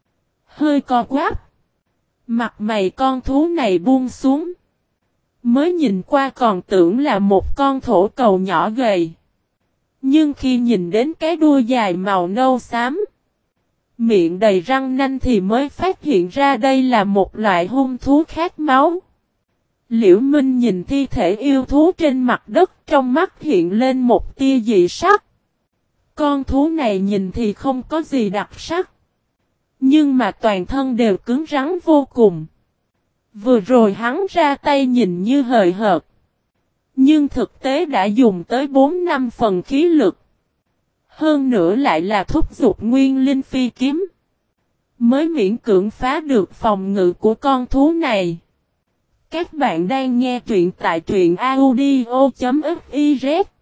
Speaker 1: Hơi co quắp. Mặt mày con thú này buông xuống. Mới nhìn qua còn tưởng là một con thổ cầu nhỏ gầy. Nhưng khi nhìn đến cái đuôi dài màu nâu xám. Miệng đầy răng nanh thì mới phát hiện ra đây là một loại hung thú khát máu. Liễu Minh nhìn thi thể yêu thú trên mặt đất trong mắt hiện lên một tia dị sắc. Con thú này nhìn thì không có gì đặc sắc. Nhưng mà toàn thân đều cứng rắn vô cùng. Vừa rồi hắn ra tay nhìn như hời hợt. Nhưng thực tế đã dùng tới 4-5 phần khí lực. Hơn nữa lại là thúc giục nguyên linh phi kiếm. Mới miễn cưỡng phá được phòng ngự của con thú này. Các bạn đang nghe truyện tại truyện audio.fiz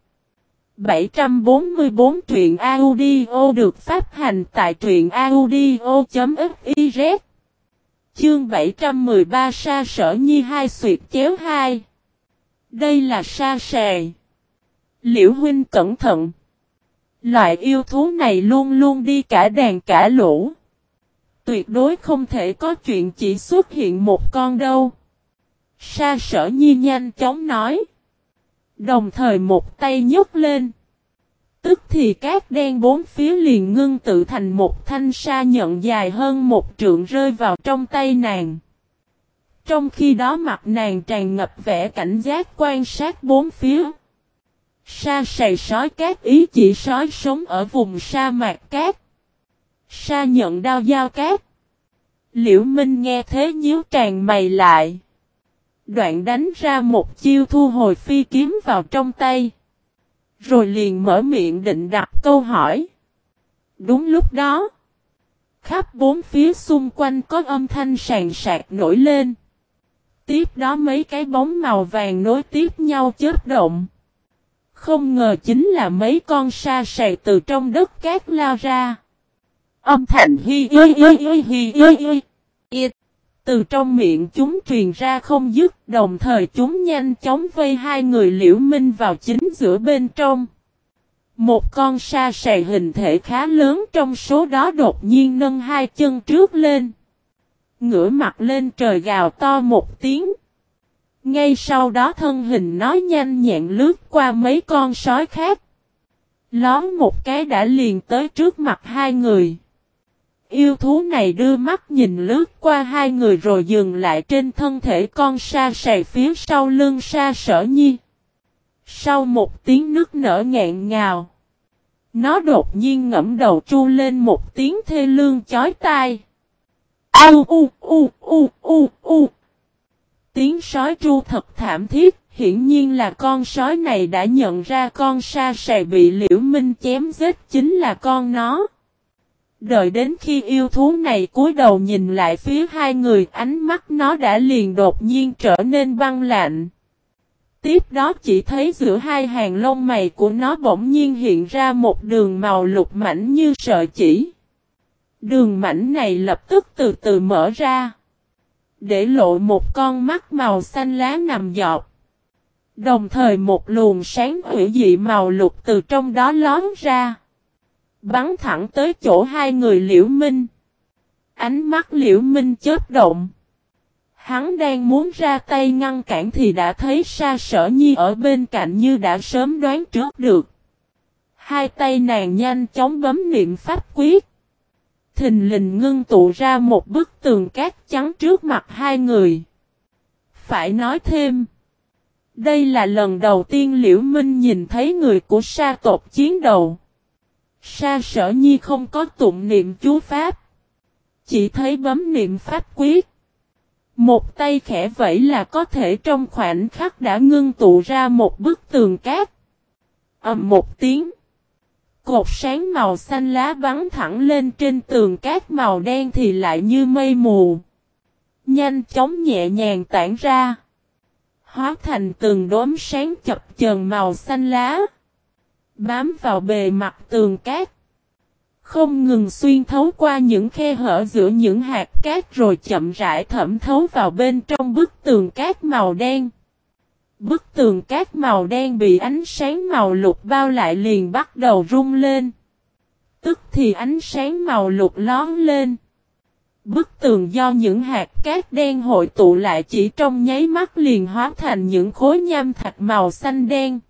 Speaker 1: 744 truyện audio được phát hành tại truyện audio.fiz Chương 713 Sa Sở Nhi 2 xuyệt chéo 2. Đây là sa sài. Liễu huynh cẩn thận. Loại yêu thú này luôn luôn đi cả đàn cả lũ. Tuyệt đối không thể có chuyện chỉ xuất hiện một con đâu. Sa Sở Nhi nhanh chóng nói. Đồng thời một tay nhấc lên. Tức thì cát đen bốn phía liền ngưng tự thành một thanh sa nhận dài hơn một trượng rơi vào trong tay nàng. Trong khi đó mặt nàng tràn ngập vẻ cảnh giác quan sát bốn phía. Sa sài sói cát ý chỉ sói sống ở vùng sa mạc cát. Sa nhận đao dao cát. Liễu Minh nghe thế nhíu tràn mày lại. Đoạn đánh ra một chiêu thu hồi phi kiếm vào trong tay. Rồi liền mở miệng định đặt câu hỏi. Đúng lúc đó. Khắp bốn phía xung quanh có âm thanh sàn sạc nổi lên. Tiếp đó mấy cái bóng màu vàng nối tiếp nhau chớp động. Không ngờ chính là mấy con sa sài từ trong đất cát lao ra. Âm thanh hi từ trong miệng chúng truyền ra không dứt, đồng thời chúng nhanh chóng vây hai người Liễu Minh vào chính giữa bên trong. Một con sa sài hình thể khá lớn trong số đó đột nhiên nâng hai chân trước lên. Ngửa mặt lên trời gào to một tiếng. Ngay sau đó thân hình nó nhanh nhẹn lướt qua mấy con sói khác. Lón một cái đã liền tới trước mặt hai người. Yêu thú này đưa mắt nhìn lướt qua hai người rồi dừng lại trên thân thể con sa sài phía sau lưng Sa Sở Nhi. Sau một tiếng nức nở nghẹn ngào. Nó đột nhiên ngẫm đầu tru lên một tiếng thê lương chói tai. Au u u u u u. Tiếng sói tru thật thảm thiết, hiển nhiên là con sói này đã nhận ra con sa sài bị Liễu Minh chém giết chính là con nó. Đợi đến khi yêu thú này cúi đầu nhìn lại phía hai người, ánh mắt nó đã liền đột nhiên trở nên băng lạnh. Tiếp đó chỉ thấy giữa hai hàng lông mày của nó bỗng nhiên hiện ra một đường màu lục mảnh như sợi chỉ. Đường mảnh này lập tức từ từ mở ra, để lộ một con mắt màu xanh lá nằm dọc. Đồng thời một luồng sáng hủy dị màu lục từ trong đó lóm ra, bắn thẳng tới chỗ hai người Liễu Minh. Ánh mắt Liễu Minh chớp động. Hắn đang muốn ra tay ngăn cản thì đã thấy Sa Sở Nhi ở bên cạnh như đã sớm đoán trước được. Hai tay nàng nhanh chóng bấm niệm pháp quyết. Thình lình ngưng tụ ra một bức tường cát trắng trước mặt hai người. Phải nói thêm, đây là lần đầu tiên Liễu Minh nhìn thấy người của Sa tộc chiến đầu. Sa Sở Nhi không có tụng niệm chú pháp, chỉ thấy bấm niệm pháp quyết. Một tay khẽ vẫy là có thể trong khoảnh khắc đã ngưng tụ ra một bức tường cát. Ầm một tiếng, cột sáng màu xanh lá bắn thẳng lên trên tường cát màu đen thì lại như mây mù, nhanh chóng nhẹ nhàng tản ra, hóa thành từng đốm sáng chập chờn màu xanh lá, bám vào bề mặt tường cát, không ngừng xuyên thấu qua những khe hở giữa những hạt cát rồi chậm rãi thẩm thấu vào bên trong bức tường cát màu đen. Bức tường cát màu đen bị ánh sáng màu lục bao lại liền bắt đầu rung lên. Tức thì ánh sáng màu lục lóm lên. Bức tường do những hạt cát đen hội tụ lại chỉ trong nháy mắt liền hóa thành những khối nham thạch màu xanh đen.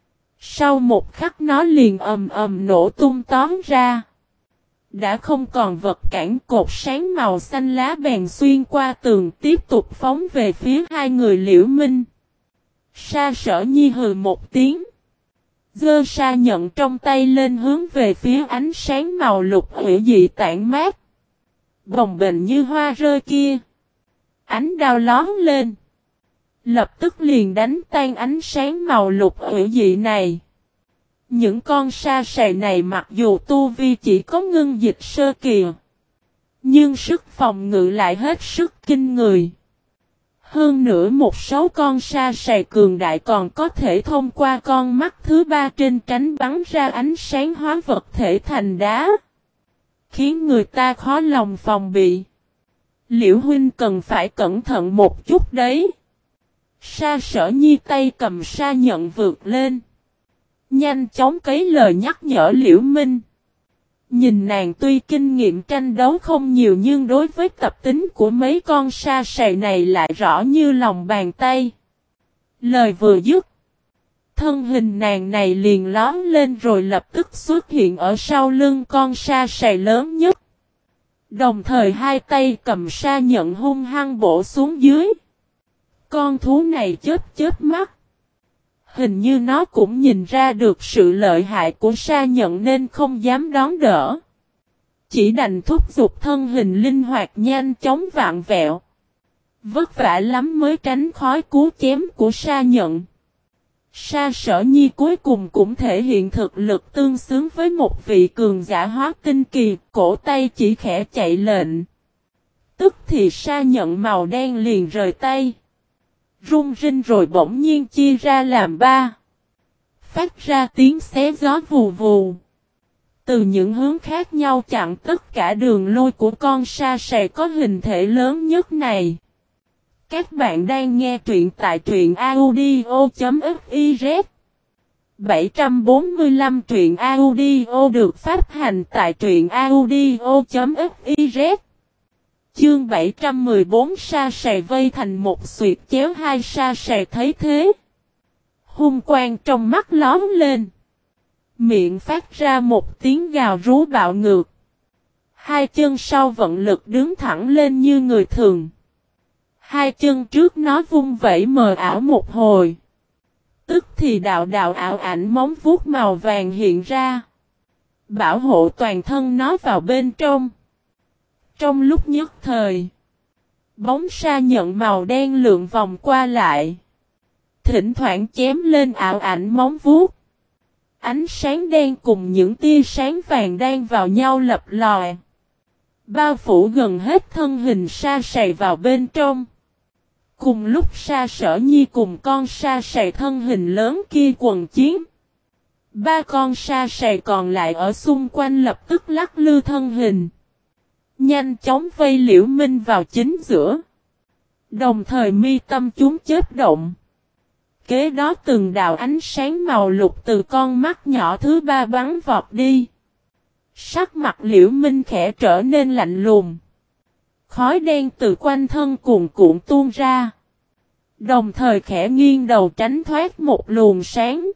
Speaker 1: Sau một khắc nó liền ầm ầm nổ tung tóm ra. Đã không còn vật cản, cột sáng màu xanh lá bèn xuyên qua tường tiếp tục phóng về phía hai người Liễu Minh. Sa Sở Nhi hừ một tiếng, giơ sa nhận trong tay lên hướng về phía ánh sáng màu lục hủy dị tản mát, bồng bềnh như hoa rơi kia. Ánh đao lóm lên, lập tức liền đánh tan ánh sáng màu lục hủy dị này. Những con sa sài này mặc dù tu vi chỉ có ngưng dịch sơ kỳ, nhưng sức phòng ngự lại hết sức kinh người. Hơn nữa một số con sa sài cường đại còn có thể thông qua con mắt thứ ba trên trán bắn ra ánh sáng hóa vật thể thành đá, khiến người ta khó lòng phòng bị. Liễu huynh cần phải cẩn thận một chút đấy. Sa Sở Nhi tay cầm sa nhận vượt lên, nhanh chóng cấy lời nhắc nhở Liễu Minh. Nhìn nàng tuy kinh nghiệm tranh đấu không nhiều nhưng đối với tập tính của mấy con sa sài này lại rõ như lòng bàn tay. Lời vừa dứt, thân hình nàng này liền lóm lên rồi lập tức xuất hiện ở sau lưng con sa sài lớn nhất. Đồng thời hai tay cầm sa nhận hung hăng bổ xuống dưới. Con thú này chớp mắt. Hình như nó cũng nhìn ra được sự lợi hại của sa nhận nên không dám đón đỡ. Chỉ đành thúc giục thân hình linh hoạt nhanh chóng vạn vẹo. Vất vả lắm mới tránh khói cú chém của sa nhận. Sa Sở Nhi cuối cùng cũng thể hiện thực lực tương xứng với một vị cường giả hóa tinh kỳ, cổ tay chỉ khẽ chạy lệnh. Tức thì sa nhận màu đen liền rời tay, rung rinh rồi bỗng nhiên chia ra làm ba, phát ra tiếng xé gió vù vù. Từ những hướng khác nhau chặn tất cả đường lôi của con sa sài có hình thể lớn nhất này. Các bạn đang nghe truyện tại truyện audio.fiz. 745 truyện audio được phát hành tại truyện audio.fiz. Chương 714 sa sài vây thành một xuyệt chéo. Hai sa sài thấy thế, hung quang trong mắt lóm lên, miệng phát ra một tiếng gào rú bạo ngược. Hai chân sau vận lực đứng thẳng lên như người thường. Hai chân trước nó vung vẩy mờ ảo một hồi. Tức thì đạo ảo ảnh móng vuốt màu vàng hiện ra. bảo hộ toàn thân nó vào bên trong. Trong lúc nhất thời, bóng sa nhận màu đen lượn vòng qua lại, thỉnh thoảng chém lên ảo ảnh móng vuốt. Ánh sáng đen cùng những tia sáng vàng đang vào nhau lập lòe, bao phủ gần hết thân hình sa sầy vào bên trong. Cùng lúc Sa Sở Nhi cùng con sa sầy thân hình lớn kia quần chiến, ba con sa sầy còn lại ở xung quanh lập tức lắc lư thân hình, nhanh chóng vây Liễu Minh vào chính giữa. Đồng thời mi tâm chúng chớp động. Kế đó từng đạo ánh sáng màu lục từ con mắt nhỏ thứ ba bắn vọt đi. Sắc mặt Liễu Minh khẽ trở nên lạnh lùng. Khói đen từ quanh thân cuồn cuộn tuôn ra. Đồng thời khẽ nghiêng đầu tránh thoát một luồng sáng.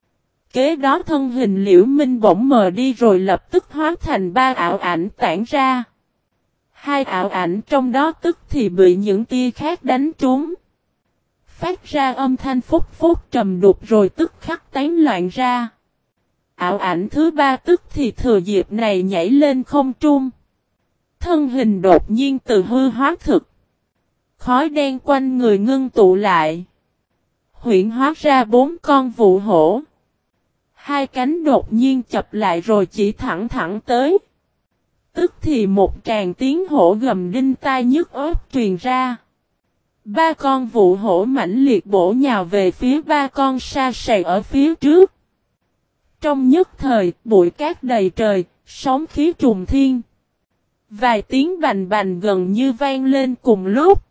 Speaker 1: Kế đó thân hình Liễu Minh bỗng mờ đi rồi lập tức hóa thành ba ảo ảnh tản ra. Hai ảo ảnh trong đó tức thì bị những tia khác đánh trúng, phát ra âm thanh phúc phúc trầm đục rồi tức khắc tán loạn ra. Ảo ảnh thứ ba tức thì thừa dịp này nhảy lên không trung. Thân hình đột nhiên từ hư hóa thực. Khói đen quanh người ngưng tụ lại. Huyễn hóa ra 4 con vụ hổ. Hai cánh đột nhiên chập lại rồi chỉ thẳng thẳng tới. Tức thì một tràng tiếng hổ gầm đinh tai nhức óc truyền ra. 3 con vụ hổ mãnh liệt bổ nhào về phía 3 con sa sầy ở phía trước. Trong nhất thời, bụi cát đầy trời, sóng khí trùng thiên. Vài tiếng bành bành gần như vang lên cùng lúc.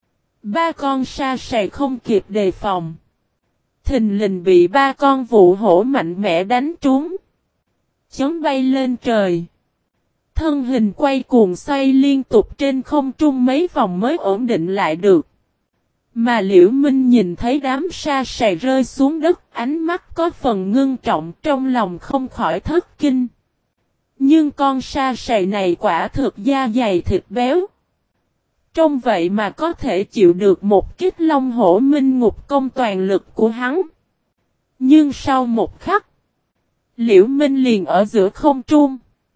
Speaker 1: 3 con sa sầy không kịp đề phòng, thình lình bị 3 con vụ hổ mạnh mẽ đánh trúng, chấn bay lên trời. Thân hình quay cuồng xoay liên tục trên không trung mấy vòng mới ổn định lại được. Mà Liễu Minh nhìn thấy đám sa sầy rơi xuống đất, ánh mắt có phần ngưng trọng, trong lòng không khỏi thất kinh. Nhưng con sa sầy này quả thực da dày thịt béo. Trong vậy mà có thể chịu được một kích long hổ minh ngục công toàn lực của hắn. Nhưng sau một khắc, Liễu Minh liền ở giữa không trung.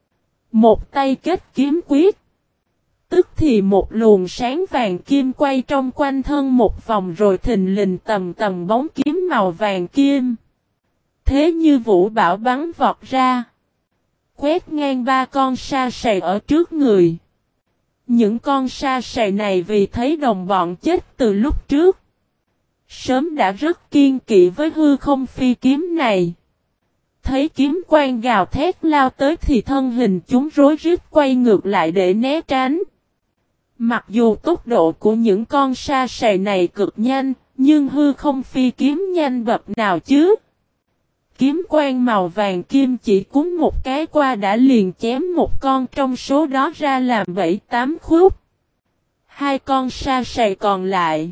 Speaker 1: Một tay kết kiếm quyết. Tức thì một luồng sáng vàng kim quay trong quanh thân một vòng rồi thình lình tầm tầm bóng kiếm màu vàng kim. Thế như vũ bão bắn vọt ra. Quét ngang 3 con sa sầy ở trước người. Những con sa sầy này vì thấy đồng bọn chết từ lúc trước, sớm đã rất kiên kỵ với hư không phi kiếm này. Thấy kiếm quang gào thét lao tới thì thân hình chúng rối rít quay ngược lại để né tránh. Mặc dù tốc độ của những con sa sầy này cực nhanh, nhưng hư không phi kiếm nhanh bậc nào chứ. Kiếm quang màu vàng kim chỉ cúng một cái qua đã liền chém một con trong số đó ra làm 7-8 khúc. 2 con sa sầy còn lại,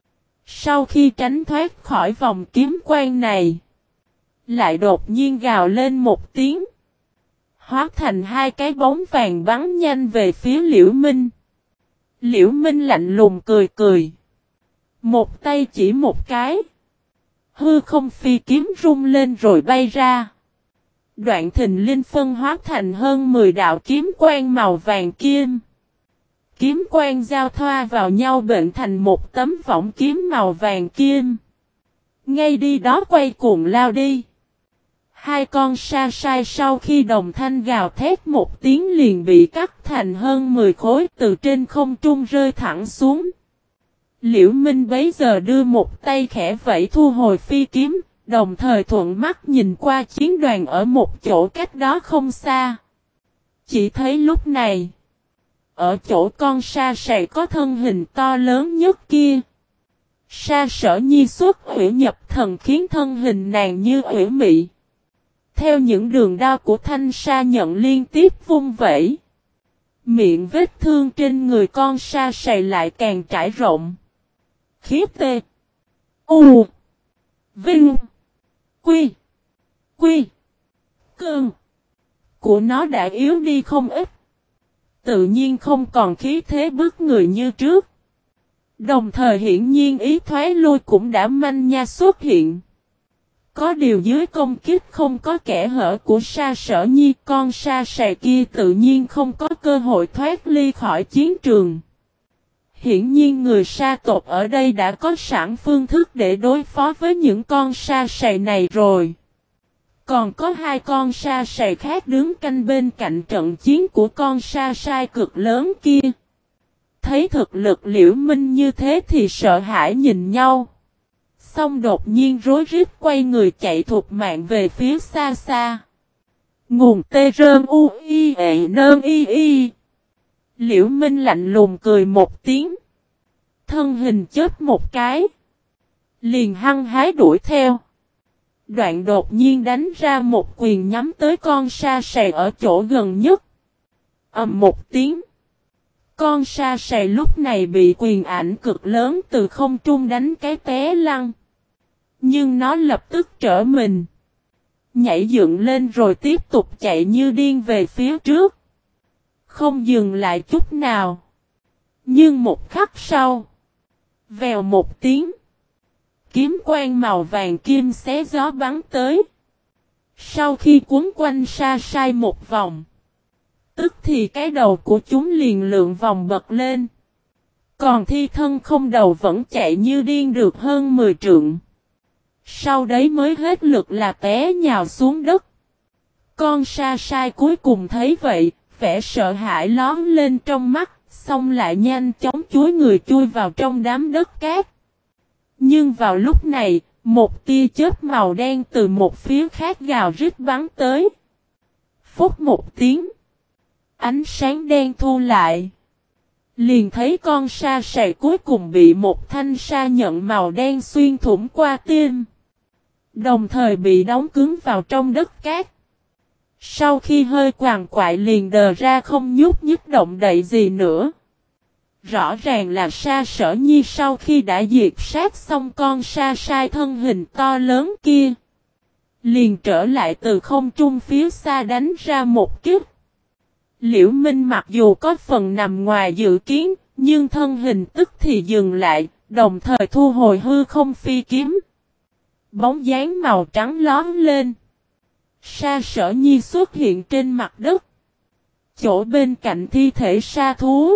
Speaker 1: sau khi tránh thoát khỏi vòng kiếm quang này, lại đột nhiên gào lên một tiếng, hóa thành 2 cái bóng vàng bắn nhanh về phía Liễu Minh. Liễu Minh lạnh lùng cười cười, một tay chỉ một cái, hư không phi kiếm rung lên rồi bay ra. Đoạn thình linh phân hóa thành hơn 10 đạo kiếm quang màu vàng kim. Kiếm quang giao thoa vào nhau bệnh thành một tấm võng kiếm màu vàng kim. Ngay đi đó quay cuồng lao đi. 2 con sa sai sau khi đồng thanh gào thét một tiếng liền bị cắt thành hơn 10 khối từ trên không trung rơi thẳng xuống. Liễu Minh bấy giờ đưa một tay khẽ vẫy thu hồi phi kiếm, đồng thời thuận mắt nhìn qua chiến đoàn ở một chỗ cách đó không xa. Chỉ thấy lúc này, ở chỗ con sa sầy có thân hình to lớn nhất kia, Sa Sở Nhi xuất ủy nhập thần khiến thân hình nàng như ủy mị. Theo những đường đao của thanh sa nhận liên tiếp vung vẩy, miệng vết thương trên người con sa sầy lại càng trải rộng. Khiếp tê. U. Vinh. Quy. Quy. Cơn. Của nó đã yếu đi không ít. Tự nhiên không còn khí thế bức người như trước. Đồng thời hiển nhiên ý thoái lui cũng đã manh nha xuất hiện. Có điều dưới công kích không có kẽ hở của Sa Sở Nhi, con sa sài kia tự nhiên không có cơ hội thoát ly khỏi chiến trường. Hiển nhiên người sa tộc ở đây đã có sẵn phương thức để đối phó với những con sa sài này rồi. Còn có hai con sa sài khác đứng canh bên cạnh trận chiến của con sa sai cực lớn kia. Thấy thực lực Liễu Minh như thế thì sợ hãi nhìn nhau. Xong đột nhiên rối rít quay người chạy thục mạng về phía xa xa. Nguồn tê rơn u y ệ nơn y y. Liễu Minh lạnh lùng cười một tiếng. Thân hình chết một cái. Liền hăng hái đuổi theo. Đoạn đột nhiên đánh ra một quyền nhắm tới con sa sài ở chỗ gần nhất. Ầm một tiếng. Con sa sài lúc này bị quyền ảnh cực lớn từ không trung đánh cái té lăn. Nhưng nó lập tức trở mình. Nhảy dựng lên rồi tiếp tục chạy như điên về phía trước. Không dừng lại chút nào. Nhưng một khắc sau. Vèo một tiếng. Kiếm quang màu vàng kim xé gió bắn tới. Sau khi cuốn quanh sa sai một vòng. Tức thì cái đầu của chúng liền lượn vòng bật lên. Còn thi thân không đầu vẫn chạy như điên được hơn 10 trượng. Sau đấy mới hết lực là té nhào xuống đất. Con sa sai cuối cùng thấy vậy, vẻ sợ hãi lóm lên trong mắt, xong lại nhanh chóng chúi người chui vào trong đám đất cát. Nhưng vào lúc này, một tia chớp màu đen từ một phía khác gào rít bắn tới. Phút một tiếng. Ánh sáng đen thu lại. Liền thấy con sa sài cuối cùng bị một thanh sa nhận màu đen xuyên thủng qua tim. Đồng thời bị đóng cứng vào trong đất cát. Sau khi hơi quằn quại liền đờ ra không nhúc nhích động đậy gì nữa. Rõ ràng là Sa Sở Nhi sau khi đã diệt sát xong con sa sai thân hình to lớn kia. Liền trở lại từ không trung phía xa đánh ra một kích. Liễu Minh mặc dù có phần nằm ngoài dự kiến, nhưng thân hình tức thì dừng lại, đồng thời thu hồi hư không phi kiếm. Bóng dáng màu trắng lóm lên. Sa Sở Nhi xuất hiện trên mặt đất. Chỗ bên cạnh thi thể sa thú.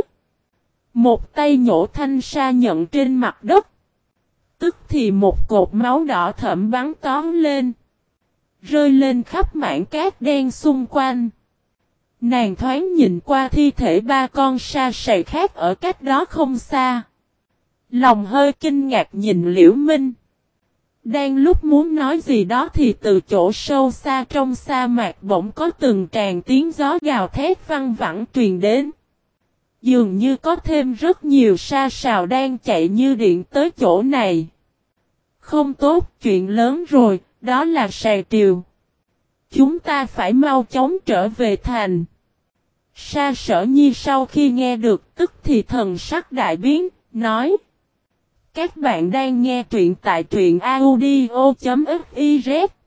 Speaker 1: Một tay nhổ thanh sa nhận trên mặt đất. Tức thì một cột máu đỏ thẫm bắn tóm lên. Rơi lên khắp mảng cát đen xung quanh. Nàng thoáng nhìn qua thi thể ba con sa sài khác ở cách đó không xa. Lòng hơi kinh ngạc nhìn Liễu Minh. Đang lúc muốn nói gì đó thì từ chỗ sâu xa trong sa mạc bỗng có từng tràng tiếng gió gào thét văng vẳng truyền đến. Dường như có thêm rất nhiều sa sào đang chạy như điện tới chỗ này. Không tốt, chuyện lớn rồi, đó là sài triều. Chúng ta phải mau chóng trở về thành. Sa Sở Nhi sau khi nghe được tức thì thần sắc đại biến, nói. Các bạn đang nghe truyện tại truyện audio.fiz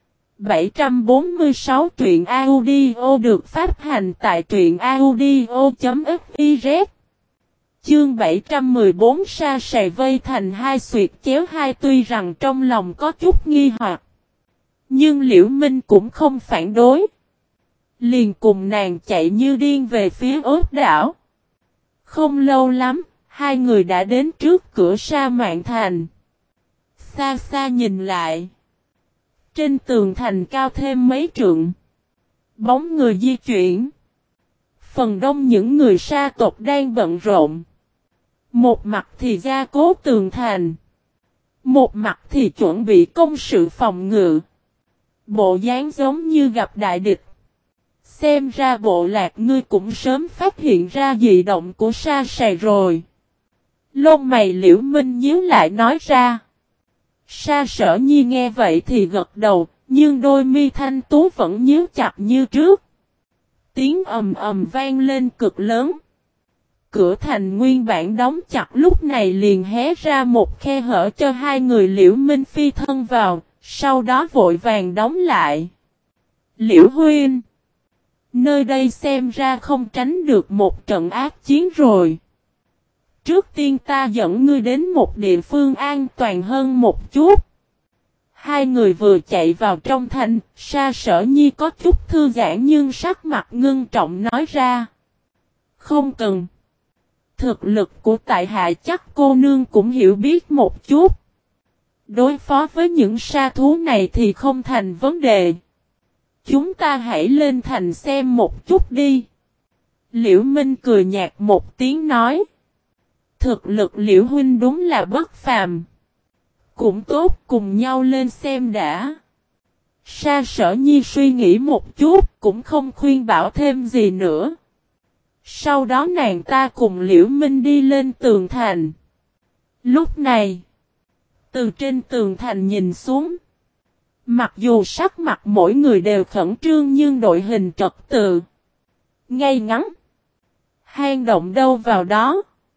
Speaker 1: 746 truyện audio được phát hành tại truyện audio.fiz Chương 714 sa sài vây thành hai xuyệt chéo hai tuy rằng trong lòng có chút nghi hoặc. Nhưng Liễu Minh cũng không phản đối. Liền cùng nàng chạy như điên về phía ốt đảo. Không lâu lắm. Hai người đã đến trước cửa Sa Mạn Thành. Xa xa nhìn lại. Trên tường thành cao thêm mấy trượng. Bóng người di chuyển. Phần đông những người Sa tộc đang bận rộn. Một mặt thì gia cố tường thành. Một mặt thì chuẩn bị công sự phòng ngự. Bộ dáng giống như gặp đại địch. Xem ra bộ lạc ngươi cũng sớm phát hiện ra dị động của sa sài rồi. Lông mày Liễu Minh nhíu lại nói ra. Sa Sở Nhi nghe vậy thì gật đầu, nhưng đôi mi thanh tú vẫn nhíu chặt như trước. Tiếng ầm ầm vang lên cực lớn. Cửa thành nguyên bản đóng chặt lúc này liền hé ra một khe hở cho hai người Liễu Minh phi thân vào, sau đó vội vàng đóng lại. Liễu Huynh, nơi đây xem ra không tránh được một trận ác chiến rồi. Trước tiên ta dẫn ngươi đến một địa phương an toàn hơn một chút. Hai người vừa chạy vào trong thành, Sa Sở Nhi có chút thư giãn nhưng sắc mặt ngưng trọng nói ra. Không cần. Thực lực của tại hạ chắc cô nương cũng hiểu biết một chút. Đối phó với những sa thú này thì không thành vấn đề. Chúng ta hãy lên thành xem một chút đi. Liễu Minh cười nhạt một tiếng nói. Thực lực Liễu huynh đúng là bất phàm. Cũng tốt, cùng nhau lên xem đã. Sa Sở Nhi suy nghĩ một chút, cũng không khuyên bảo thêm gì nữa. Sau đó nàng ta cùng Liễu Minh đi lên tường thành. Lúc này, từ trên tường thành nhìn xuống, mặc dù sắc mặt mỗi người đều khẩn trương nhưng đội hình trật tự ngay ngắn, hang động đâu vào đó.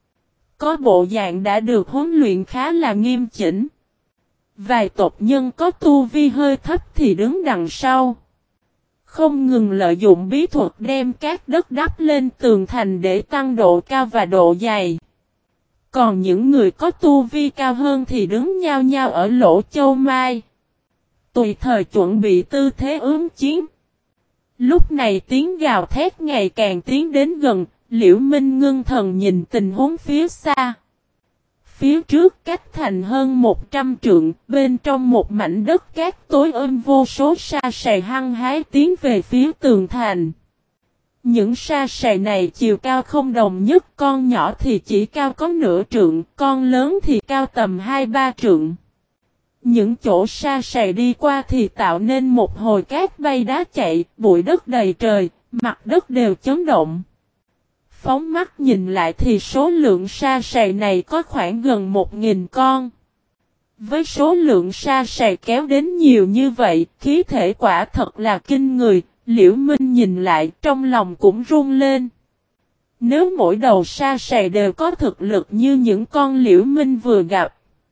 Speaker 1: Có bộ dạng đã được huấn luyện khá là nghiêm chỉnh. Vài tộc nhân có tu vi hơi thấp thì đứng đằng sau. Không ngừng lợi dụng bí thuật đem các đất đắp lên tường thành để tăng độ cao và độ dày. Còn những người có tu vi cao hơn thì đứng nhao nhao ở lỗ châu mai. Tùy thời chuẩn bị tư thế ứng chiến. Lúc này tiếng gào thét ngày càng tiến đến gần, Liễu Minh ngưng thần nhìn tình huống phía xa. Phía trước cách thành hơn 100 trượng, bên trong một mảnh đất cát tối ôm vô số sa sài hăng hái tiến về phía tường thành. Những sa sài này chiều cao không đồng nhất, con nhỏ thì chỉ cao có nửa trượng, con lớn thì cao tầm 2-3 trượng. Những chỗ sa sài đi qua thì tạo nên một hồi cát bay đá chạy, bụi đất đầy trời, mặt đất đều chấn động. Phóng mắt nhìn lại thì số lượng sa sài này có khoảng gần 1.000 con. Với số lượng sa sài kéo đến nhiều như vậy, khí thể quả thật là kinh người, Liễu Minh nhìn lại trong lòng cũng run lên. Nếu mỗi đầu sa sài đều có thực lực như những con Liễu Minh vừa gặp,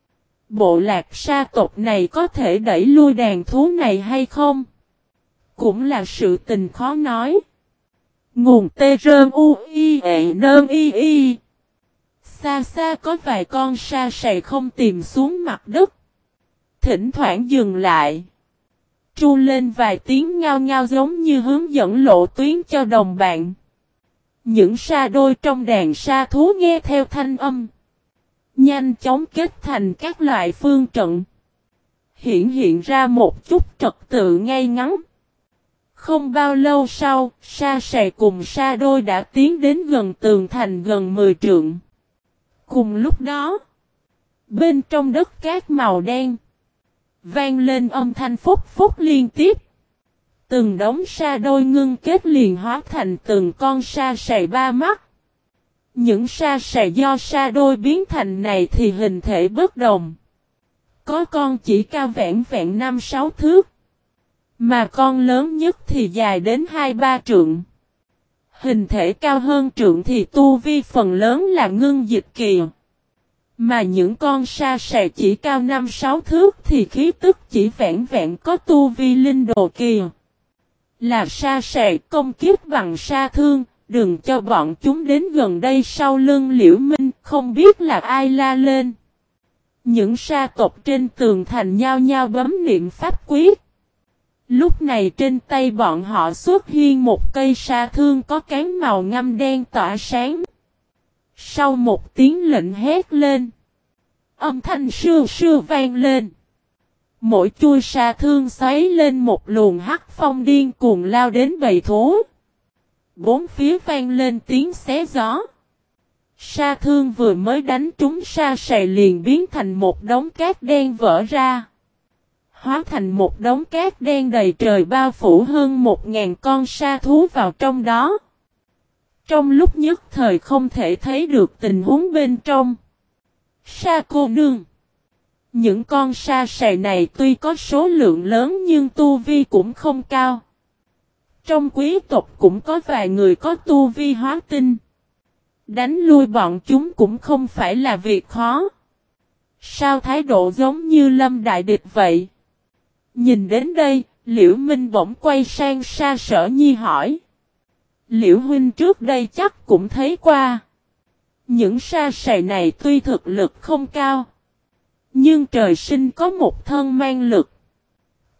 Speaker 1: bộ lạc sa tộc này có thể đẩy lui đàn thú này hay không? Cũng là sự tình khó nói. Nguồn tê rơn u i e nơn y y. Xa xa có vài con sa sài không tìm xuống mặt đất. Thỉnh thoảng dừng lại. Tru lên vài tiếng ngao ngao giống như hướng dẫn lộ tuyến cho đồng bạn. Những sa đôi trong đàn sa thú nghe theo thanh âm. Nhanh chóng kết thành các loại phương trận. Hiện ra một chút trật tự ngay ngắn. Không bao lâu sau, sa sài cùng sa đôi đã tiến đến gần tường thành gần 10 trượng. Cùng lúc đó, bên trong đất cát màu đen, vang lên âm thanh phúc phúc liên tiếp. Từng đống sa đôi ngưng kết liền hóa thành từng con sa sài ba mắt. Những sa sài do sa đôi biến thành này thì hình thể bất đồng. Có con chỉ cao vẹn 5-6 thước. Mà con lớn nhất thì dài đến 2-3 trượng. Hình thể cao hơn trượng thì tu vi phần lớn là ngưng dịch kỳ. Mà những con sa sài chỉ cao 5-6 thước thì khí tức chỉ vẹn có tu vi linh đồ kỳ. Là sa sài công kiếp bằng sa thương, đừng cho bọn chúng đến gần đây. Sau lưng Liễu Minh không biết là ai la lên. Những sa tộc trên tường thành nhao nhao bấm niệm pháp quyết. Lúc này trên tay bọn họ xuất hiện một cây sa thương có cán màu ngăm đen tỏa sáng. Sau một tiếng lệnh hét lên, âm thanh sưa sưa vang lên. Mỗi chui sa thương xoáy lên một luồng hắc phong điên cuồng lao đến bầy thú. Bốn phía vang lên tiếng xé gió. Sa thương vừa mới đánh trúng sa sài liền biến thành một đống cát đen vỡ ra. Hóa thành một đống cát đen đầy trời bao phủ hơn 1.000 con sa thú vào trong đó. Trong lúc nhất thời không thể thấy được tình huống bên trong. Sa cô nương. Những con sa sài này tuy có số lượng lớn nhưng tu vi cũng không cao. Trong quý tộc cũng có vài người có tu vi hóa tinh. Đánh lui bọn chúng cũng không phải là việc khó. Sao thái độ giống như lâm đại địch vậy? Nhìn đến đây, Liễu Minh bỗng quay sang Sa Sở Nhi hỏi. Liễu huynh trước đây chắc cũng thấy qua. Những sa sài này tuy thực lực không cao, nhưng trời sinh có một thân mang lực.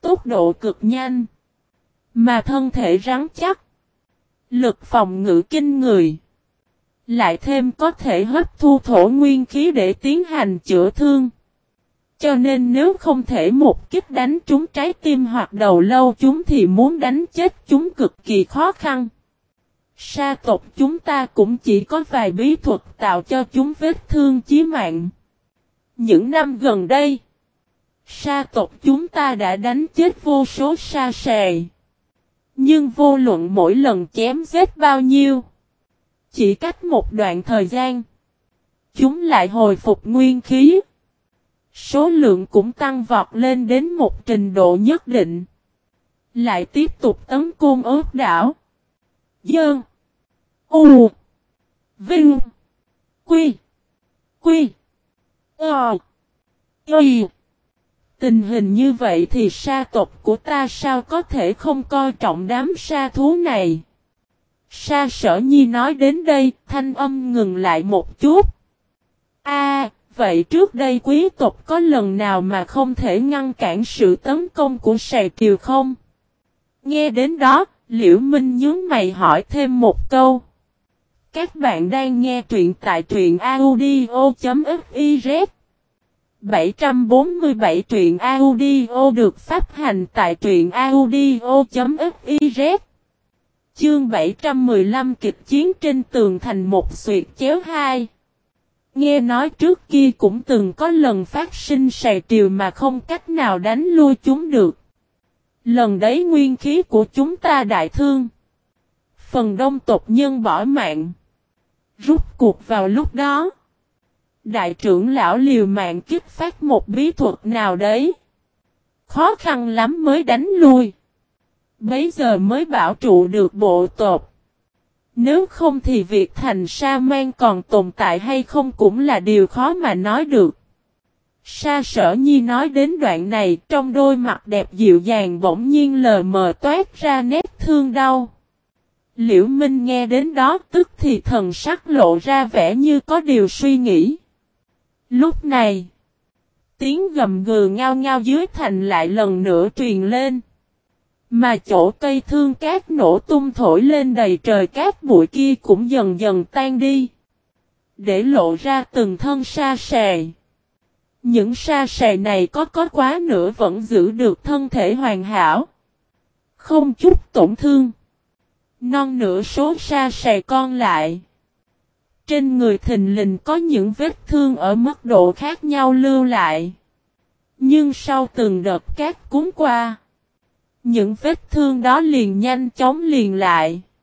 Speaker 1: tốc độ cực nhanh. Mà thân thể rắn chắc. Lực phòng ngự kinh người. Lại thêm có thể hấp thu thổ nguyên khí để tiến hành chữa thương. Cho nên nếu không thể một kích đánh trúng trái tim hoặc đầu lâu chúng thì muốn đánh chết chúng cực kỳ khó khăn. Sa tộc chúng ta cũng chỉ có vài bí thuật tạo cho chúng vết thương chí mạng. Những năm gần đây, sa tộc chúng ta đã đánh chết vô số sa sài. Nhưng vô luận mỗi lần chém giết bao nhiêu, chỉ cách một đoạn thời gian, chúng lại hồi phục nguyên khí. Số lượng cũng tăng vọt lên đến một trình độ nhất định. Lại tiếp tục tấn công ớt đảo. Dơn. U. Vinh. Quy. Quy. Ờ. Y. Tình hình như vậy thì sa tộc của ta sao có thể không coi trọng đám sa thú này. Sa Sở Nhi nói đến đây, thanh âm ngừng lại một chút. Vậy trước đây quý tộc có lần nào mà không thể ngăn cản sự tấn công của Sài Kiều không? Nghe đến đó, Liễu Minh nhướng mày hỏi thêm một câu. Các bạn đang nghe truyện tại truyện audio.fiz 747 truyện audio được phát hành tại truyện audio.fiz. Chương 715 kịch chiến trên tường thành một xuyệt chéo hai. Nghe nói trước kia cũng từng có lần phát sinh sài triều mà không cách nào đánh lui chúng được. Lần đấy nguyên khí của chúng ta đại thương. Phần đông tộc nhân bỏ mạng. Rút cuộc vào lúc đó, đại trưởng lão liều mạng kích phát một bí thuật nào đấy. Khó khăn lắm mới đánh lui. Bấy giờ mới bảo trụ được bộ tộc. Nếu không thì việc thành sa man còn tồn tại hay không cũng là điều khó mà nói được. Sa Sở Nhi nói đến đoạn này, trong đôi mặt đẹp dịu dàng bỗng nhiên lờ mờ toát ra nét thương đau. Liễu Minh nghe đến đó tức thì thần sắc lộ ra vẻ như có điều suy nghĩ. Lúc này, tiếng gầm gừ ngao ngao dưới thành lại lần nữa truyền lên. Mà chỗ cây thương cát nổ tung thổi lên đầy trời cát bụi kia cũng dần dần tan đi. Để lộ ra từng thân sa sài. Những sa sài này có quá nữa vẫn giữ được thân thể hoàn hảo. Không chút tổn thương. Non nửa số sa sài con lại. Trên người thình lình có những vết thương ở mức độ khác nhau lưu lại. Nhưng sau từng đợt cát cuốn qua, những vết thương đó liền nhanh chóng liền lại.